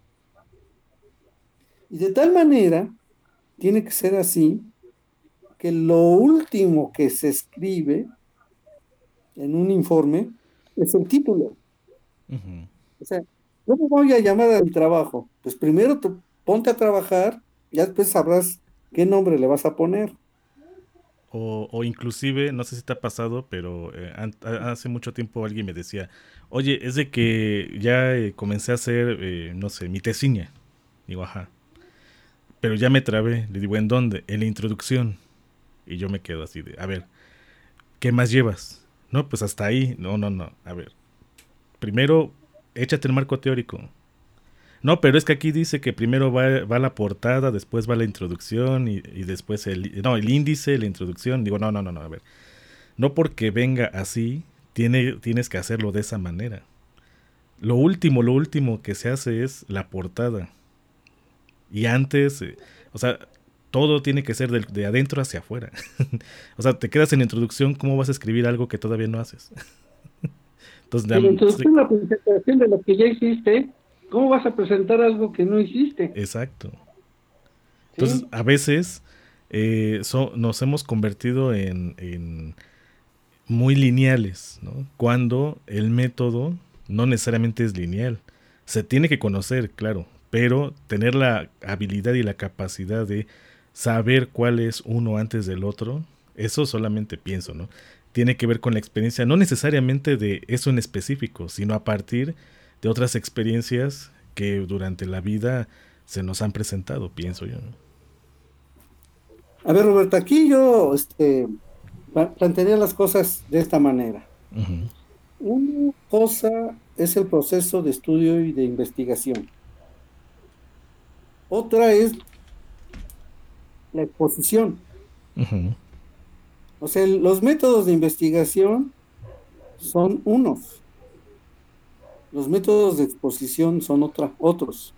Y de tal manera, tiene que ser así, que lo último que se escribe en un informe es el título. Ujú. O sea, no me voy a llamar al trabajo. Pues primero te, ponte a trabajar, ya después sabrás qué nombre le vas a poner. O, o inclusive, no sé si te ha pasado, pero eh, an- a- hace mucho tiempo alguien me decía, oye, es de que ya eh, comencé a hacer, eh, no sé, mi tesinia. Digo, ajá. Pero ya me trabé. Le digo, ¿en dónde? En la introducción. Y yo me quedo así de, a ver, ¿qué más llevas? No, pues hasta ahí. No, no, no. A ver, primero, échate el marco teórico. No, pero es que aquí dice que primero va, va la portada, después va la introducción y, y después el, no, el índice, la introducción. Digo, no, no, no, no, a ver. No porque venga así, tiene, tienes que hacerlo de esa manera. Lo último, lo último que se hace es la portada. Y antes, eh, o sea, todo tiene que ser de, de adentro hacia afuera. O sea, te quedas en la introducción, ¿cómo vas a escribir algo que todavía no haces? Entonces, Pero ya- entonces sí, la presentación de lo que ya hiciste, ¿cómo vas a presentar algo que no hiciste? exacto. Entonces, ¿Sí? a veces eh, so- nos hemos convertido en, en muy lineales, ¿no? Cuando el método no necesariamente es lineal. Se tiene que conocer, claro, pero tener la habilidad y la capacidad de saber cuál es uno antes del otro, eso solamente pienso, ¿no? Tiene que ver con la experiencia, no necesariamente de eso en específico, sino a partir de otras experiencias que durante la vida se nos han presentado, pienso yo, ¿no? A ver, Roberto, aquí yo este, pla- plantearía las cosas de esta manera. Ujú. Una cosa es el proceso de estudio y de investigación. Otra es la exposición. Ujú. O sea, el- los métodos de investigación son unos. Los métodos de exposición son otra, otros.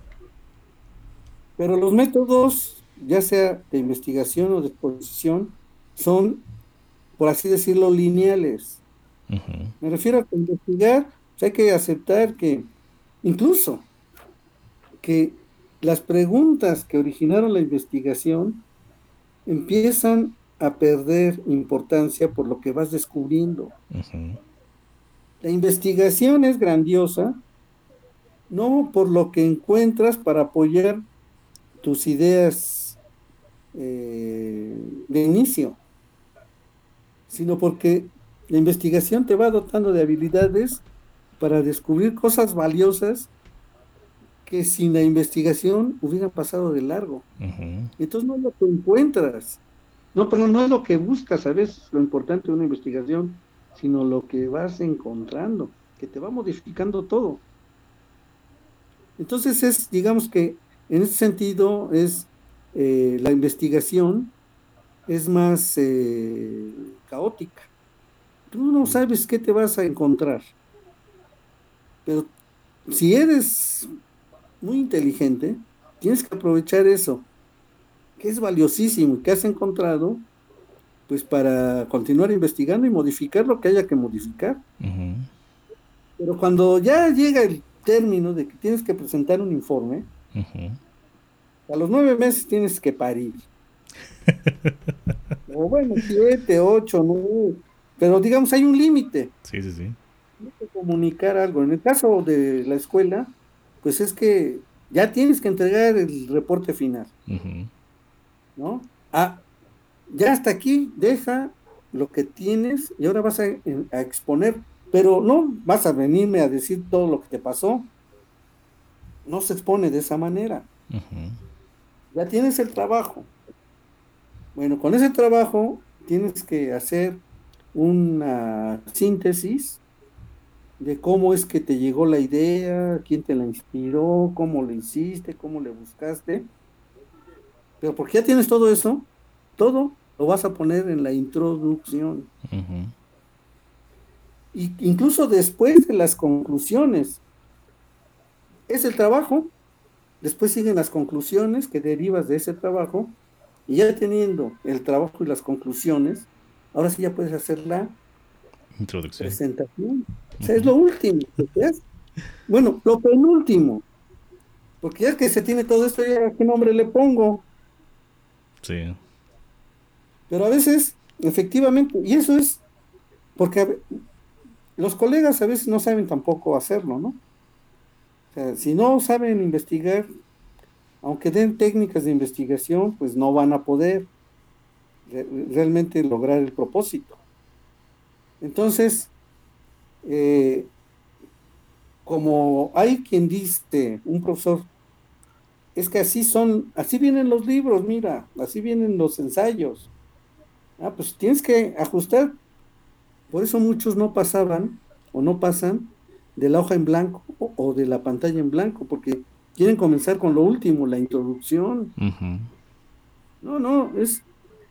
Pero los métodos, ya sea de investigación o de exposición, son, por así decirlo, lineales. Ujú. Me refiero a que investigar, pues hay que aceptar que incluso que las preguntas que originaron la investigación empiezan a perder importancia por lo que vas descubriendo. Ujú. La investigación es grandiosa, no por lo que encuentras para apoyar tus ideas eh, de inicio, sino porque la investigación te va dotando de habilidades para descubrir cosas valiosas que sin la investigación hubieran pasado de largo. Ujú. Entonces no es lo que encuentras, no, pero no es lo que buscas, ¿sabes? Lo importante de una investigación, sino lo que vas encontrando, que te va modificando todo. Entonces es, digamos que en ese sentido es eh, la investigación es más eh, caótica. Tú no sabes qué te vas a encontrar, pero si eres muy inteligente, tienes que aprovechar eso, que es valiosísimo y que has encontrado, pues para continuar investigando y modificar lo que haya que modificar. Ujú. Pero cuando ya llega el término de que tienes que presentar un informe, Ujú. a los nueve meses tienes que parir. O bueno, siete, ocho, nueve. Pero digamos, hay un límite. Sí, sí, sí. Tienes que comunicar algo. En el caso de la escuela, pues es que ya tienes que entregar el reporte final, Ujú. ¿no? Ah, ya hasta aquí, deja lo que tienes y ahora vas a, a exponer, pero no vas a venirme a decir todo lo que te pasó. No se expone de esa manera. Ujú. Ya tienes el trabajo. Bueno, con ese trabajo tienes que hacer una síntesis de cómo es que te llegó la idea, quién te la inspiró, cómo lo hiciste, cómo le buscaste. Pero porque ya tienes todo eso, todo lo vas a poner en la introducción. Uh-huh. Y incluso después de las conclusiones. Es el trabajo, después siguen las conclusiones que derivas de ese trabajo, y ya teniendo el trabajo y las conclusiones, ahora sí ya puedes hacer la introducción. Presentación. O sea, uh-huh. Es lo último. ¿Ves? Bueno, lo penúltimo. Porque ya que se tiene todo esto, ya qué nombre le pongo. Sí. Pero a veces, efectivamente, y eso es porque a, los colegas a veces no saben tampoco hacerlo, ¿no? O sea, si no saben investigar, aunque den técnicas de investigación, pues no van a poder re- realmente lograr el propósito. Entonces, eh, como hay quien dice, un profesor, es que así son, así vienen los libros, mira, así vienen los ensayos. Ah, pues tienes que ajustar. Por eso muchos no pasaban o no pasan de la hoja en blanco o, o de la pantalla en blanco, porque quieren comenzar con lo último, la introducción. Uh-huh. No, no, es,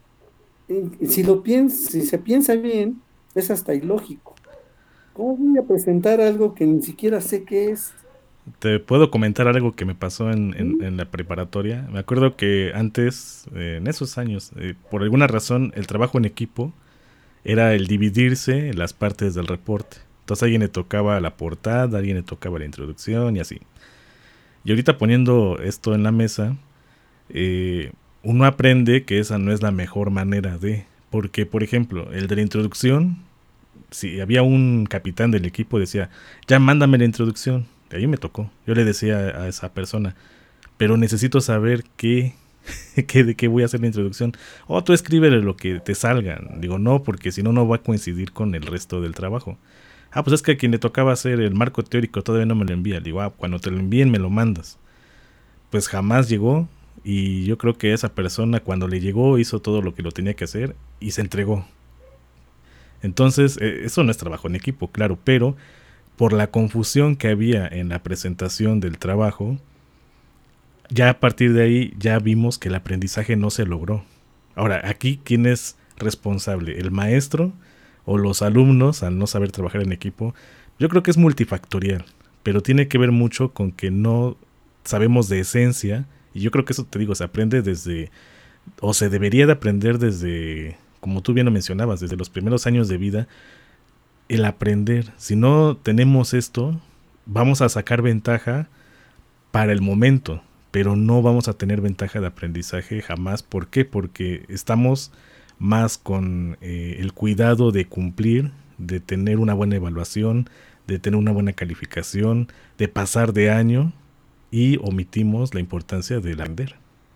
si lo piensas, si se piensa bien, es hasta ilógico. ¿Cómo voy a presentar algo que ni siquiera sé qué es? Te puedo comentar algo que me pasó en, en, en la preparatoria. Me acuerdo que antes, eh, en esos años, eh, por alguna razón, el trabajo en equipo era el dividirse en las partes del reporte. Entonces a alguien le tocaba la portada, a alguien le tocaba la introducción y así. Y ahorita poniendo esto en la mesa, eh, uno aprende que esa no es la mejor manera de... Porque, por ejemplo, el de la introducción, si había un capitán del equipo, decía, ya mándame la introducción. Y ahí me tocó. Yo le decía a esa persona, pero necesito saber qué, qué, de qué voy a hacer la introducción. O oh, tú escríbele lo que te salga. Digo, no, porque si no, no va a coincidir con el resto del trabajo. Ah, pues es que a quien le tocaba hacer el marco teórico todavía no me lo envía. Digo, ah, cuando te lo envíen me lo mandas. Pues jamás llegó. Y yo creo que esa persona cuando le llegó hizo todo lo que lo tenía que hacer y se entregó. Entonces, eh, eso no es trabajo en equipo, claro, pero por la confusión que había en la presentación del trabajo, ya a partir de ahí ya vimos que el aprendizaje no se logró. Ahora, aquí, ¿quién es responsable? ¿El maestro o los alumnos al no saber trabajar en equipo? Yo creo que es multifactorial, pero tiene que ver mucho con que no sabemos de esencia, y yo creo que eso, te digo, se aprende desde, o se debería de aprender desde, como tú bien lo mencionabas, desde los primeros años de vida, el aprender. Si no tenemos esto, vamos a sacar ventaja para el momento, pero no vamos a tener ventaja de aprendizaje jamás. ¿Por qué? Porque estamos más con eh, el cuidado de cumplir, de tener una buena evaluación, de tener una buena calificación, de pasar de año, y omitimos la importancia del aprender.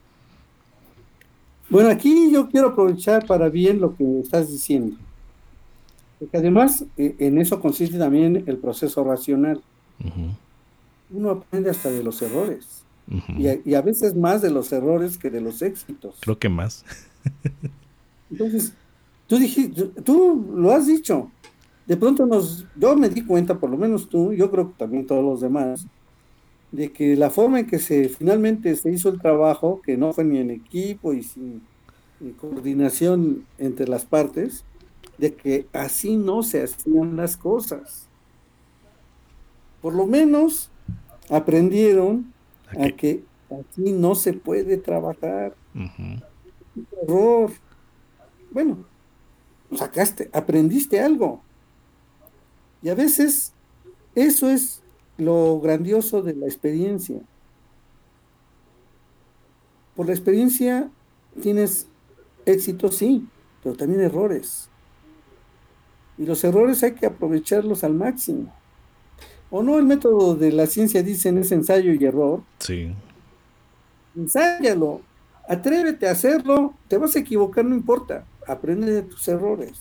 Bueno, aquí yo quiero aprovechar para bien lo que estás diciendo. Porque además, eh, en eso consiste también el proceso racional. Uh-huh. Uno aprende hasta de los errores. Uh-huh. Y, a, y a veces más de los errores que de los éxitos. Creo que más. Entonces, tú dijiste, tú lo has dicho. De pronto nos, yo me di cuenta, por lo menos tú, yo creo que también todos los demás, de que la forma en que se finalmente se hizo el trabajo, que no fue ni en equipo y sin ni coordinación entre las partes, de que así no se hacían las cosas. Por lo menos aprendieron okay. a que así no se puede trabajar. Uh-huh. Error. Bueno, sacaste, aprendiste algo. Y a veces eso es lo grandioso de la experiencia. Por la experiencia tienes éxitos, sí, pero también errores. Y los errores hay que aprovecharlos al máximo. ¿O no? El método de la ciencia dicen es ensayo y error. Sí. Ensáyalo, atrévete a hacerlo, te vas a equivocar, no importa, aprende de tus errores.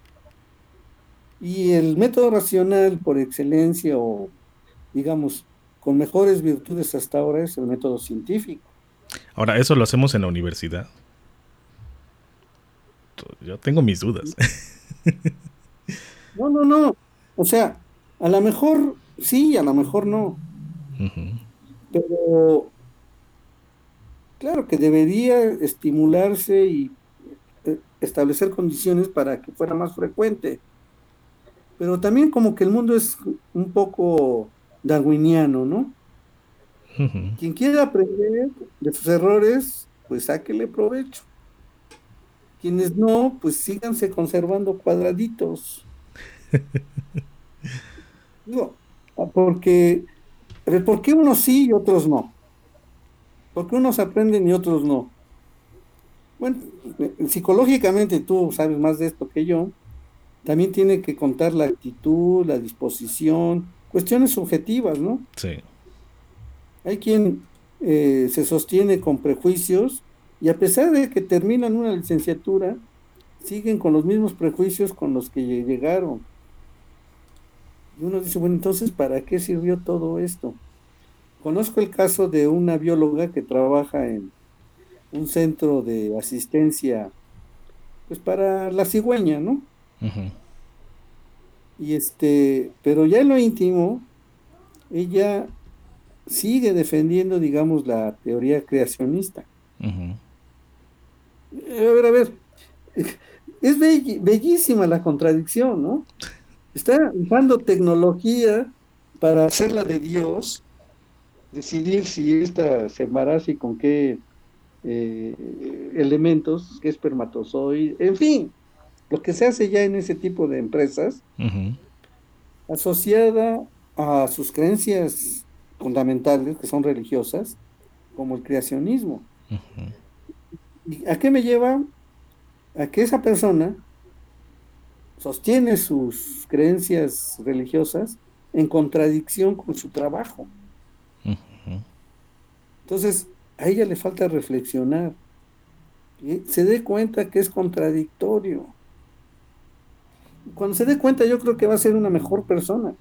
Y el método racional por excelencia, o digamos, con mejores virtudes hasta ahora, es el método científico. Ahora, ¿eso lo hacemos en la universidad? supuesto. Yo tengo mis dudas. No, no, no. O sea, a lo mejor sí, a lo mejor no. Ujú. Pero claro que debería estimularse y eh, establecer condiciones para que fuera más frecuente. Pero también como que el mundo es un poco darwiniano, ¿no? Ujú. Quien quiera aprender de sus errores, pues sáquele provecho. Quienes no, pues síganse conservando cuadraditos. Digo, porque, a ver, ¿por qué unos sí y otros no? ¿Por qué unos aprenden y otros no? Bueno, eh, psicológicamente tú sabes más de esto que yo. También tiene que contar la actitud, la disposición, cuestiones subjetivas, ¿no? Sí. Hay quien eh, se sostiene con prejuicios y a pesar de que terminan una licenciatura, siguen con los mismos prejuicios con los que lle- llegaron. Y uno dice, bueno, entonces, ¿para qué sirvió todo esto? Conozco el caso de una bióloga que trabaja en un centro de asistencia, pues para la cigüeña, ¿no? Ujú. Y este, pero ya en lo íntimo, ella sigue defendiendo, digamos, la teoría creacionista. Ujú. Eh, A ver, a ver, es belli- bellísima la contradicción, ¿no? Está usando tecnología para hacerla de Dios, decidir si esta se embaraza y con qué eh, elementos, qué espermatozoide, en fin, lo que se hace ya en ese tipo de empresas, Ujú. asociada a sus creencias fundamentales, que son religiosas, como el creacionismo. Ujú. ¿Y a qué me lleva? A que esa persona sostiene sus creencias religiosas en contradicción con su trabajo. Ujú. Entonces, a ella le falta reflexionar, y se dé cuenta que es contradictorio. Cuando se dé cuenta, yo creo que va a ser una mejor persona,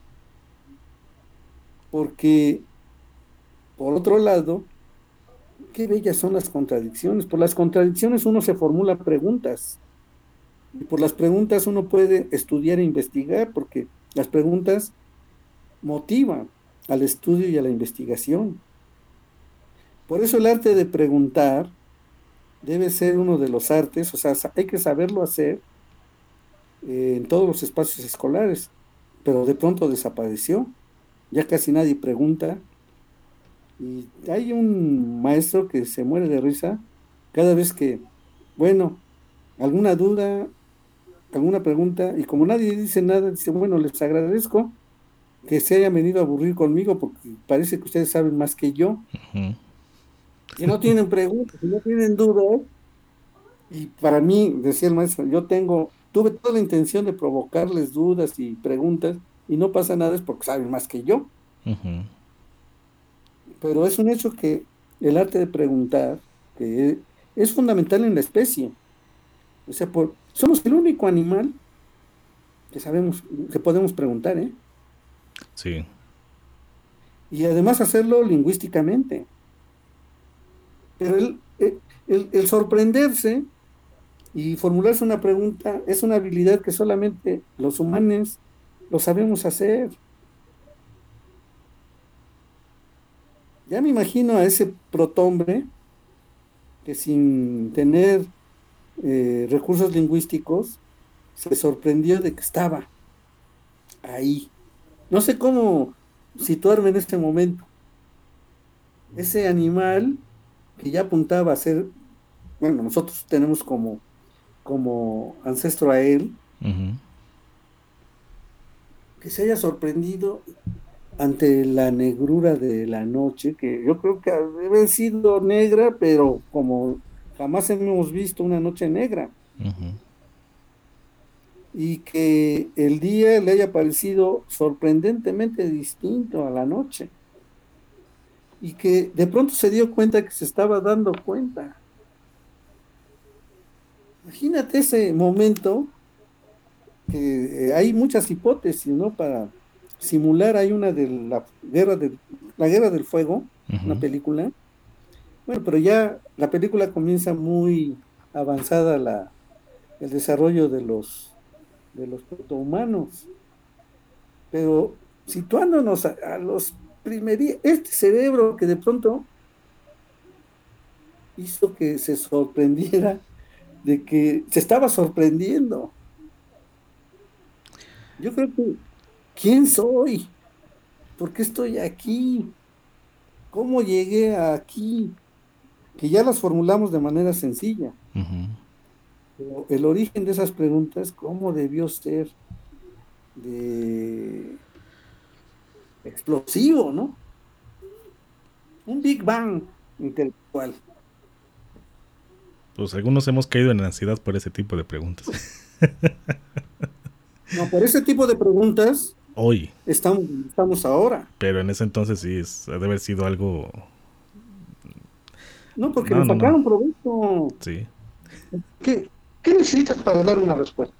porque, por otro lado, qué bellas son las contradicciones. Por las contradicciones uno se formula preguntas, y por las preguntas uno puede estudiar e investigar, porque las preguntas motivan al estudio y a la investigación. Por eso el arte de preguntar debe ser uno de los artes, o sea, sa- hay que saberlo hacer eh, en todos los espacios escolares, pero de pronto desapareció. Ya casi nadie pregunta. Y hay un maestro que se muere de risa cada vez que, bueno, alguna duda, alguna pregunta, y como nadie dice nada, dice, bueno, les agradezco que se hayan venido a aburrir conmigo porque parece que ustedes saben más que yo. Ujú. Si no tienen preguntas, si no tienen dudas, y para mí, decía el maestro, yo tengo, tuve toda la intención de provocarles dudas y preguntas, y no pasa nada, es porque saben más que yo. Ujú. Pero es un hecho que el arte de preguntar, que es fundamental en la especie. O sea, por, somos el único animal que sabemos, que podemos preguntar, ¿eh? Sí. Y además hacerlo lingüísticamente. Pero el, el, el- el sorprenderse y formularse una pregunta es una habilidad que solamente los humanos lo sabemos hacer. Ya me imagino a ese protombre que sin tener eh, recursos lingüísticos se sorprendió de que estaba ahí. No sé cómo situarme en este momento. Ese animal que ya apuntaba a ser, bueno, nosotros tenemos como, como ancestro a él, Ujú. que se haya sorprendido ante la negrura de la noche, que yo creo que debe haber sido negra, pero como jamás hemos visto una noche negra, Ujú. y que el día le haya parecido sorprendentemente distinto a la noche, y que de pronto se dio cuenta que se estaba dando cuenta. Imagínate ese momento, que eh, hay muchas hipótesis, ¿no? Para simular, hay una de la guerra del, la guerra del fuego, una Ujú. película. Bueno, pero ya la película comienza muy avanzada la, el desarrollo de los, de los protohumanos. Pero situándonos a, a los primeros, este cerebro que de pronto hizo que se sorprendiera de que se estaba sorprendiendo. Yo creo que, ¿quién soy? ¿Por qué estoy aquí? ¿Cómo llegué aquí? Que ya las formulamos de manera sencilla. Uh-huh. Pero el origen de esas preguntas, ¿cómo debió ser de explosivo, ¿no? Un Big Bang intelectual. Pues algunos hemos caído en ansiedad por ese tipo de preguntas. No, por ese tipo de preguntas hoy estamos, estamos ahora. Pero en ese entonces sí es, debe haber sido algo. No, porque no, le sacaron no, no. provecho. Sí. ¿Qué, ¿Qué necesitas para dar una respuesta?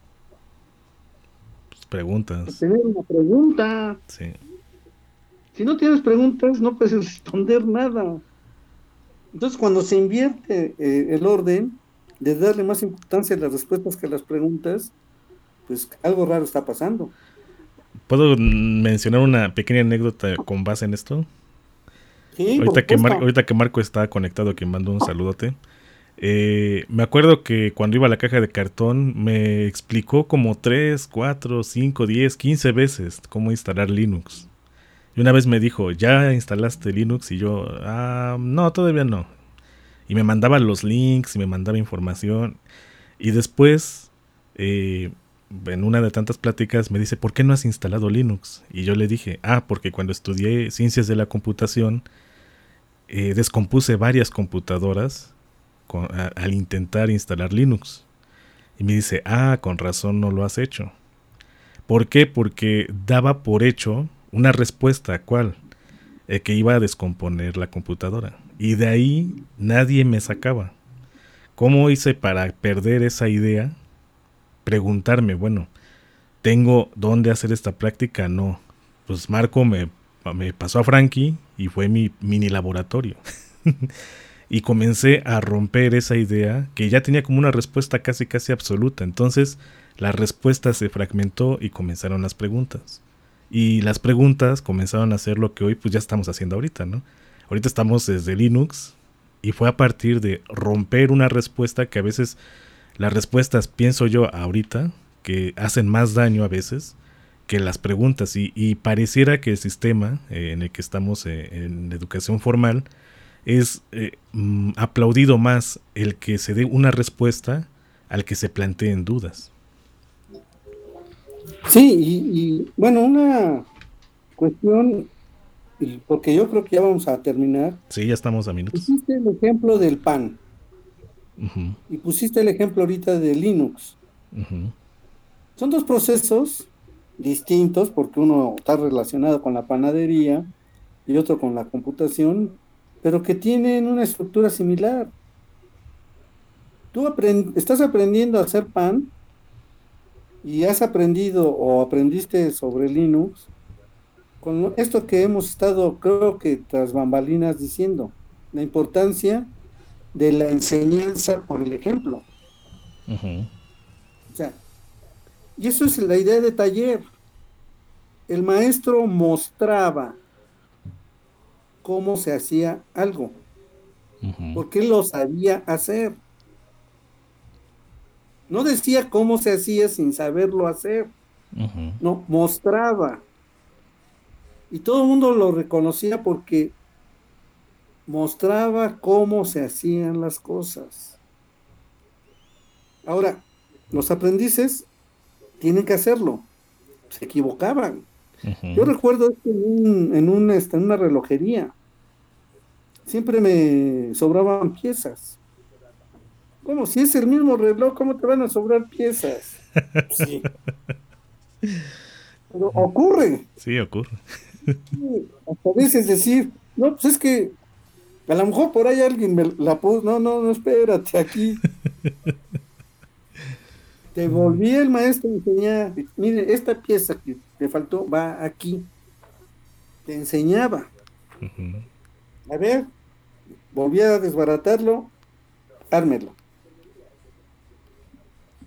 Pues preguntas. Tener una pregunta. Sí. Si no tienes preguntas, no puedes responder nada. Entonces, cuando se invierte eh, el orden de darle más importancia a las respuestas que a las preguntas, pues algo raro está pasando. ¿Puedo mencionar una pequeña anécdota con base en esto? Sí, ahorita, que Mar- ahorita que Marco está conectado, que mando un saludote. Eh, me acuerdo que cuando iba a la caja de cartón me explicó como tres, cuatro, cinco, diez, quince veces cómo instalar Linux. Y una vez me dijo, ¿ya instalaste Linux? Y yo, ah, no, todavía no. Y me mandaba los links y me mandaba información. Y después, eh, en una de tantas pláticas, me dice, ¿por qué no has instalado Linux? Y yo le dije, ah, porque cuando estudié ciencias de la computación, eh, descompuse varias computadoras con, a, al intentar instalar Linux. Y me dice, ah, con razón no lo has hecho. ¿Por qué? Porque daba por hecho una respuesta, ¿cuál? Eh, que iba a descomponer la computadora. Y de ahí nadie me sacaba. ¿Cómo hice para perder esa idea? Preguntarme, bueno, ¿tengo dónde hacer esta práctica? No. Pues Marco me, me pasó a Frankie y fue mi mini laboratorio. Y comencé a romper esa idea que ya tenía como una respuesta casi casi absoluta. Entonces la respuesta se fragmentó y comenzaron las preguntas. Y las preguntas comenzaron a hacer lo que hoy pues ya estamos haciendo ahorita, ¿no? Ahorita estamos desde Linux y fue a partir de romper una respuesta que a veces las respuestas, pienso yo ahorita, que hacen más daño a veces que las preguntas. Y, y pareciera que el sistema eh, en el que estamos eh, en educación formal es eh, mm, aplaudido más el que se dé una respuesta al que se planteen dudas. Sí, y, y bueno, una cuestión, y porque yo creo que ya vamos a terminar. Sí, ya estamos a minutos. Pusiste el ejemplo del pan. Uh-huh. Y pusiste el ejemplo ahorita de Linux. Uh-huh. Son dos procesos distintos, porque uno está relacionado con la panadería y otro con la computación, pero que tienen una estructura similar. Tú aprend- estás aprendiendo a hacer pan y has aprendido o aprendiste sobre Linux con esto que hemos estado, creo que tras bambalinas, diciendo, la importancia de la enseñanza por el ejemplo. Uh-huh. O sea, y eso es la idea de taller. El maestro mostraba cómo se hacía algo, uh-huh. porque él lo sabía hacer. No decía cómo se hacía sin saberlo hacer. Uh-huh. No, mostraba. Y todo el mundo lo reconocía porque mostraba cómo se hacían las cosas. Ahora, los aprendices tienen que hacerlo. Se equivocaban. Uh-huh. Yo recuerdo esto en, un, en, un, en una relojería. Siempre me sobraban piezas. ¿Cómo? Si es el mismo reloj, ¿cómo te van a sobrar piezas? Sí. Pero ocurre. Sí, ocurre. Sí, hasta a veces decir, no, pues es que a lo mejor por ahí alguien me la puso. No, no, no, espérate, aquí. Te volví el maestro a enseñar. Mire, esta pieza que te faltó va aquí. Te enseñaba. Uh-huh. A ver, volví a desbaratarlo, ármelo.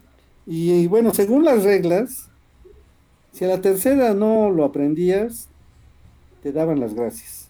Y, y bueno, según las reglas, si a la tercera no lo aprendías, te daban las gracias.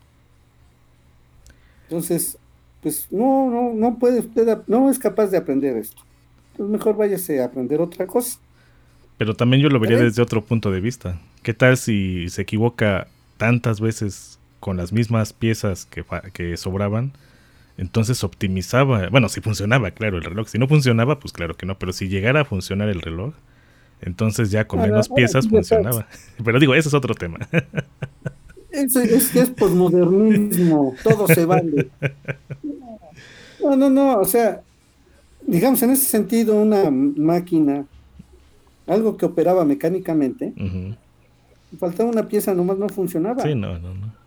Entonces, pues no, no, no puede usted, no es capaz de aprender esto. Entonces mejor váyase a aprender otra cosa. Pero también yo lo vería ¿Sabes? desde otro punto de vista. ¿Qué tal si se equivoca tantas veces con las mismas piezas que, fa- que sobraban? Entonces optimizaba, bueno, si funcionaba, claro, el reloj. Si no funcionaba, pues claro que no. Pero si llegara a funcionar el reloj, entonces ya con Ahora, menos ahora piezas sí ya estás. funcionaba. Pero digo, ese es otro tema. Eso es que es posmodernismo, todo se vale. No, no, no, o sea, digamos en ese sentido, una máquina, algo que operaba mecánicamente, Ujú. faltaba una pieza, nomás no funcionaba. Sí, no, no, no.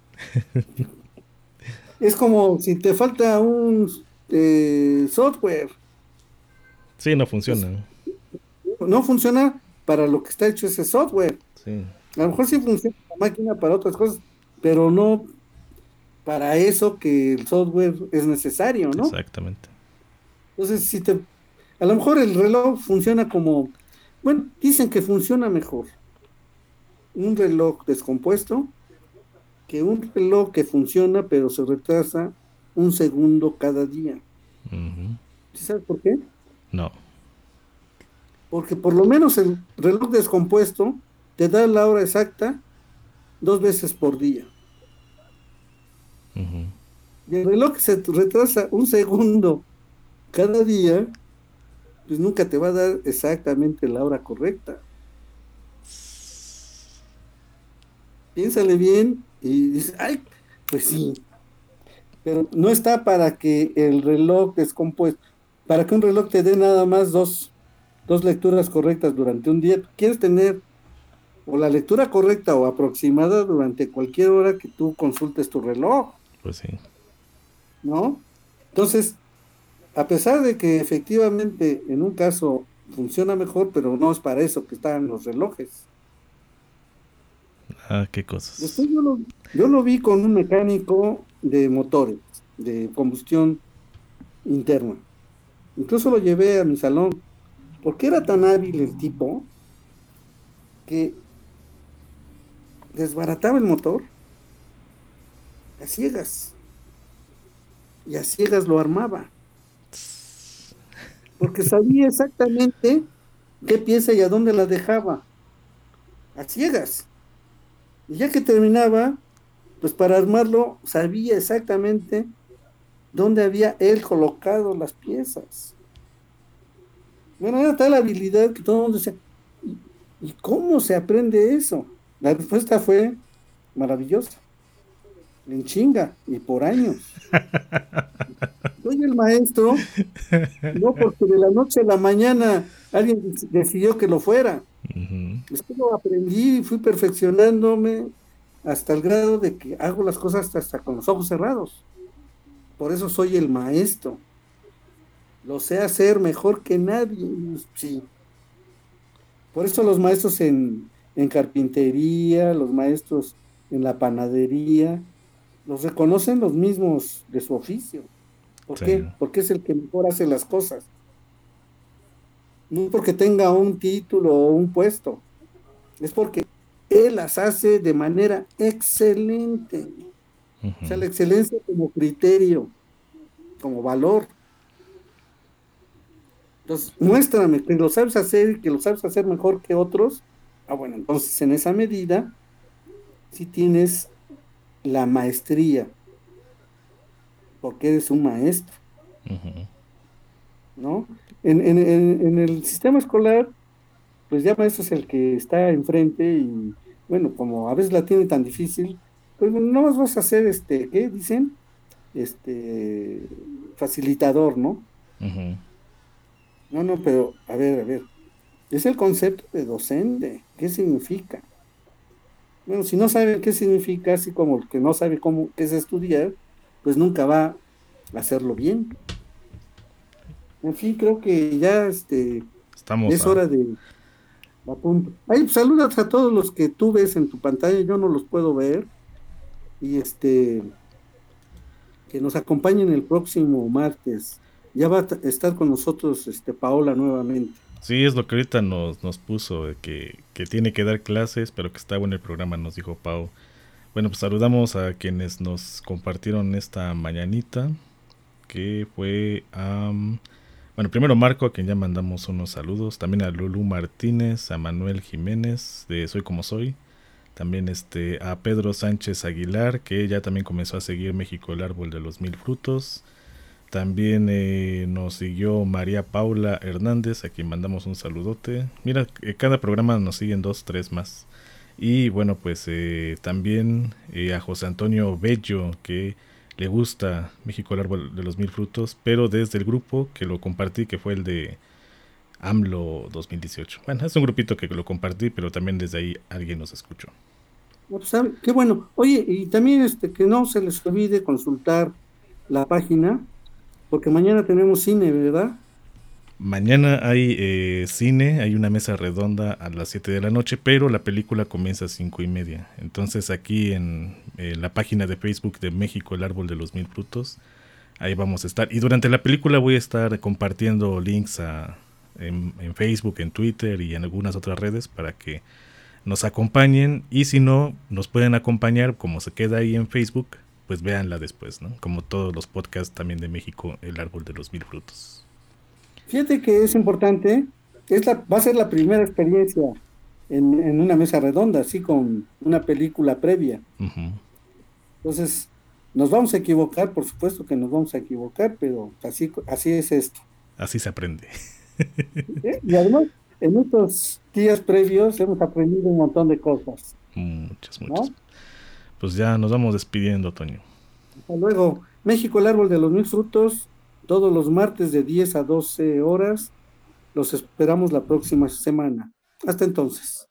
Es como si te falta un eh, software, Sí, no pues, funciona. no funciona para lo que está hecho ese software. Sí, A lo mejor sí funciona la máquina para otras cosas, pero no para eso que el software es necesario, ¿no? exactamente. Entonces, si te, a lo mejor el reloj funciona como, bueno, dicen que funciona mejor un reloj descompuesto que un reloj que funciona pero se retrasa un segundo cada día. Ujú. ¿Sí sabes por qué? No. Porque por lo menos el reloj descompuesto te da la hora exacta dos veces por día. Ujú. Y el reloj que se retrasa un segundo cada día, pues nunca te va a dar exactamente la hora correcta. Piénsale bien y dices, ay, pues sí, pero no está para que el reloj descompuesto, para que un reloj te dé nada más dos, dos lecturas correctas durante un día. Tú quieres tener o la lectura correcta o aproximada durante cualquier hora que tú consultes tu reloj, Pues sí. ¿no? Entonces, a pesar de que efectivamente en un caso funciona mejor, pero no es para eso que están los relojes. Ah, qué cosas. Después yo lo, yo lo vi con un mecánico de motores, de combustión interna. Incluso lo llevé a mi salón, porque era tan hábil el tipo que desbarataba el motor a ciegas. Y a ciegas lo armaba. Porque sabía exactamente qué pieza y a dónde la dejaba. A ciegas. Y ya que terminaba, pues para armarlo sabía exactamente dónde había él colocado las piezas. Bueno, era tal habilidad que todo el mundo decía, ¿y, y cómo se aprende eso? La respuesta fue maravillosa, en chinga y por años. Soy el maestro, no porque de la noche a la mañana alguien dec- decidió que lo fuera. Ujú. Es que lo aprendí y fui perfeccionándome hasta el grado de que hago las cosas hasta con los ojos cerrados. Por eso soy el maestro. Lo sé hacer mejor que nadie. Sí. Por eso los maestros en, en carpintería, los maestros en la panadería, los reconocen los mismos de su oficio. ¿Por Sí. qué? Porque es el que mejor hace las cosas. No porque tenga un título o un puesto. Es porque él las hace de manera excelente. O sea, la excelencia como criterio, como valor. Entonces, muéstrame que lo sabes hacer y que lo sabes hacer mejor que otros. Ah, bueno, entonces en esa medida, sí tienes la maestría, porque eres un maestro, Ujú. ¿no? En, en, en, en el sistema escolar, pues ya maestro es el que está enfrente y, bueno, como a veces la tiene tan difícil, pues no más vas a ser, este, ¿qué dicen? Este, facilitador, ¿no? Ujú. No, no, pero, a ver, a ver, es el concepto de docente. ¿Qué significa? Bueno, si no sabe qué significa, así como el que no sabe cómo, qué es estudiar, pues nunca va a hacerlo bien. En fin, creo que ya este, Estamos es a... hora de a punto. Ay, saludas a todos los que tú ves en tu pantalla, yo no los puedo ver. Y este, que nos acompañen el próximo martes. Ya va a t- estar con nosotros este, Paola nuevamente. Sí, es lo que ahorita nos, nos puso, que, que tiene que dar clases, pero que está bueno el programa, nos dijo Pau. Bueno, pues saludamos a quienes nos compartieron esta mañanita, que fue a... Um, bueno, primero Marco, a quien ya mandamos unos saludos, también a Lulú Martínez, a Manuel Jiménez, de Soy Como Soy, también este a Pedro Sánchez Aguilar, que ya también comenzó a seguir México el Árbol de los Mil Frutos. También eh, nos siguió María Paula Hernández, a quien mandamos un saludote. Mira, eh, cada programa nos siguen dos, tres más. Y bueno, pues eh, también eh, a José Antonio Bello, que le gusta México el Árbol de los Mil Frutos, pero desde el grupo que lo compartí, que fue el de AMLO dos mil dieciocho. Bueno, es un grupito que lo compartí, pero también desde ahí alguien nos escuchó. Bueno, ¿sabe? Qué bueno. Oye, y también este que no se les olvide consultar la página, porque mañana tenemos cine, ¿verdad? Mañana hay eh, cine, hay una mesa redonda a las siete de la noche, pero la película comienza a cinco y media. Entonces aquí en eh, la página de Facebook de México el Árbol de los Mil Frutos, ahí vamos a estar. Y durante la película voy a estar compartiendo links a, en, en Facebook, en Twitter y en algunas otras redes para que nos acompañen. Y si no nos pueden acompañar, como se queda ahí en Facebook, pues véanla después, ¿no? Como todos los podcasts también de México el Árbol de los Mil Frutos. Fíjate que es importante, es la, va a ser la primera experiencia en, en una mesa redonda, así con una película previa. Uh-huh. Entonces, nos vamos a equivocar, por supuesto que nos vamos a equivocar, pero así, así es esto. Así se aprende. ¿Eh? Y además, en estos días previos hemos aprendido un montón de cosas. Muchas, muchas. ¿No? Pues ya nos vamos despidiendo, Toño. Hasta luego. México el Árbol de los Mil Frutos, todos los martes de diez a doce horas. Los esperamos la próxima semana. Hasta entonces.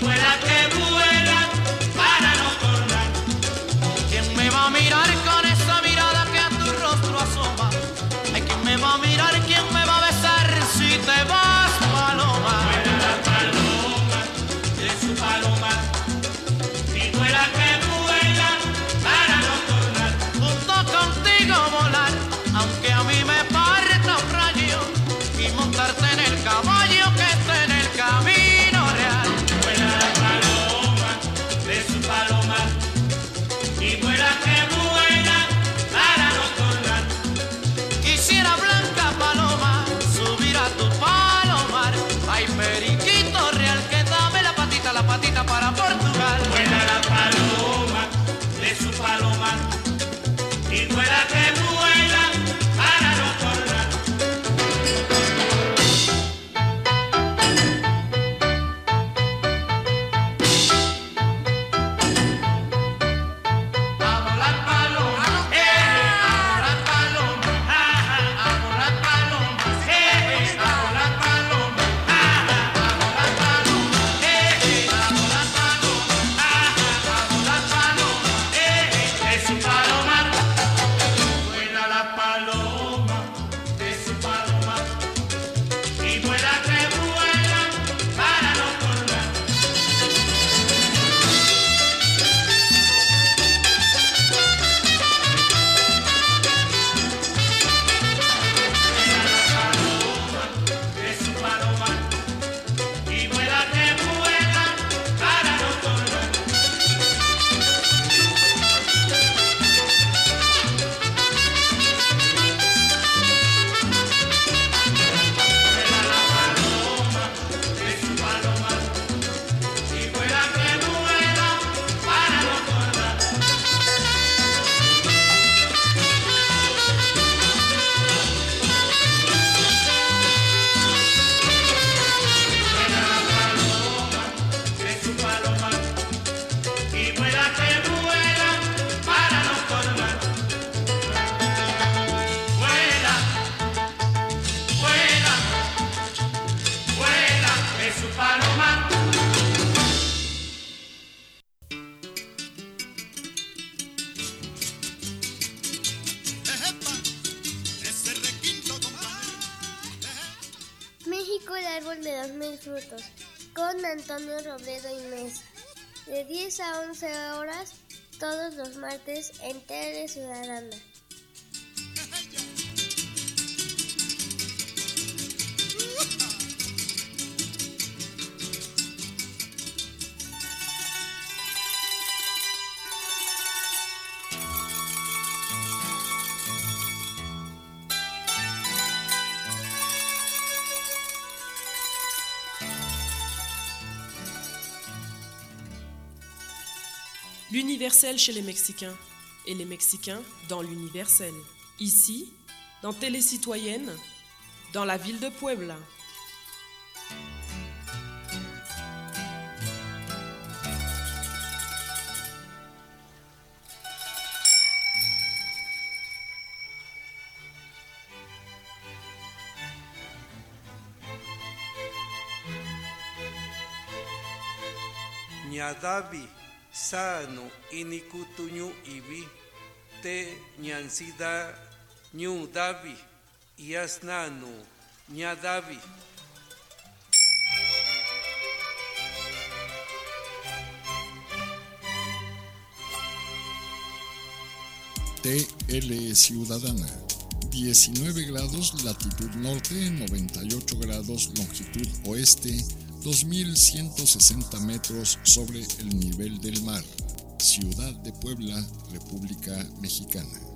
vuela que vuela para no tornar. ¿Quién me va a mirar con esa mirada que a tu rostro asoma? Ay, ¿quién me va a mirar? ¿Quién me va a besar si te vas, paloma? Vuela la paloma de su palomar y vuela que vuela para no tornar. Junto contigo volar, aunque a mí me parta un rayo, y montarte en el caballo que está en el camino real. Vuela la paloma de su palomar y vuela que vuela para no tornar. Quisiera, blanca paloma, subir a tu palomar. Ay, periquito real, que dame la patita, la patita para Portugal. Vuela la paloma de su palomar y vuela que vuela para no tornar. A volar paloma, eh, a volar paloma, a volar paloma, eh, a volar paloma, a volar paloma, eh, a volar paloma, a volar paloma, De su palomar vuela la paloma de su palomar y vuela que vuela para no tornar. De su palomar y vuela que vuela para no tornar. De su palomar y vuela que vuela para no tornar. De su palomar y vuela que vuela para no tornar. Vuela, vuela, vuela de su palomar. México, el árbol de los mil frutos, con Antonio Robledo y Mesa. De diez a once horas, todos los martes en Tele Ciudadana. L'universel chez les Mexicains et les Mexicains dans l'universel. Ici, dans Télé Citoyenne, dans la ville de Puebla. Ñadavi sano inikutuñu ibi te ñansida ñu davi yasnanu ñadavi. T L Ciudadana, diecinueve grados latitud norte, noventa y ocho grados longitud oeste, dos mil ciento sesenta metros sobre el nivel del mar. Ciudad de Puebla, República Mexicana.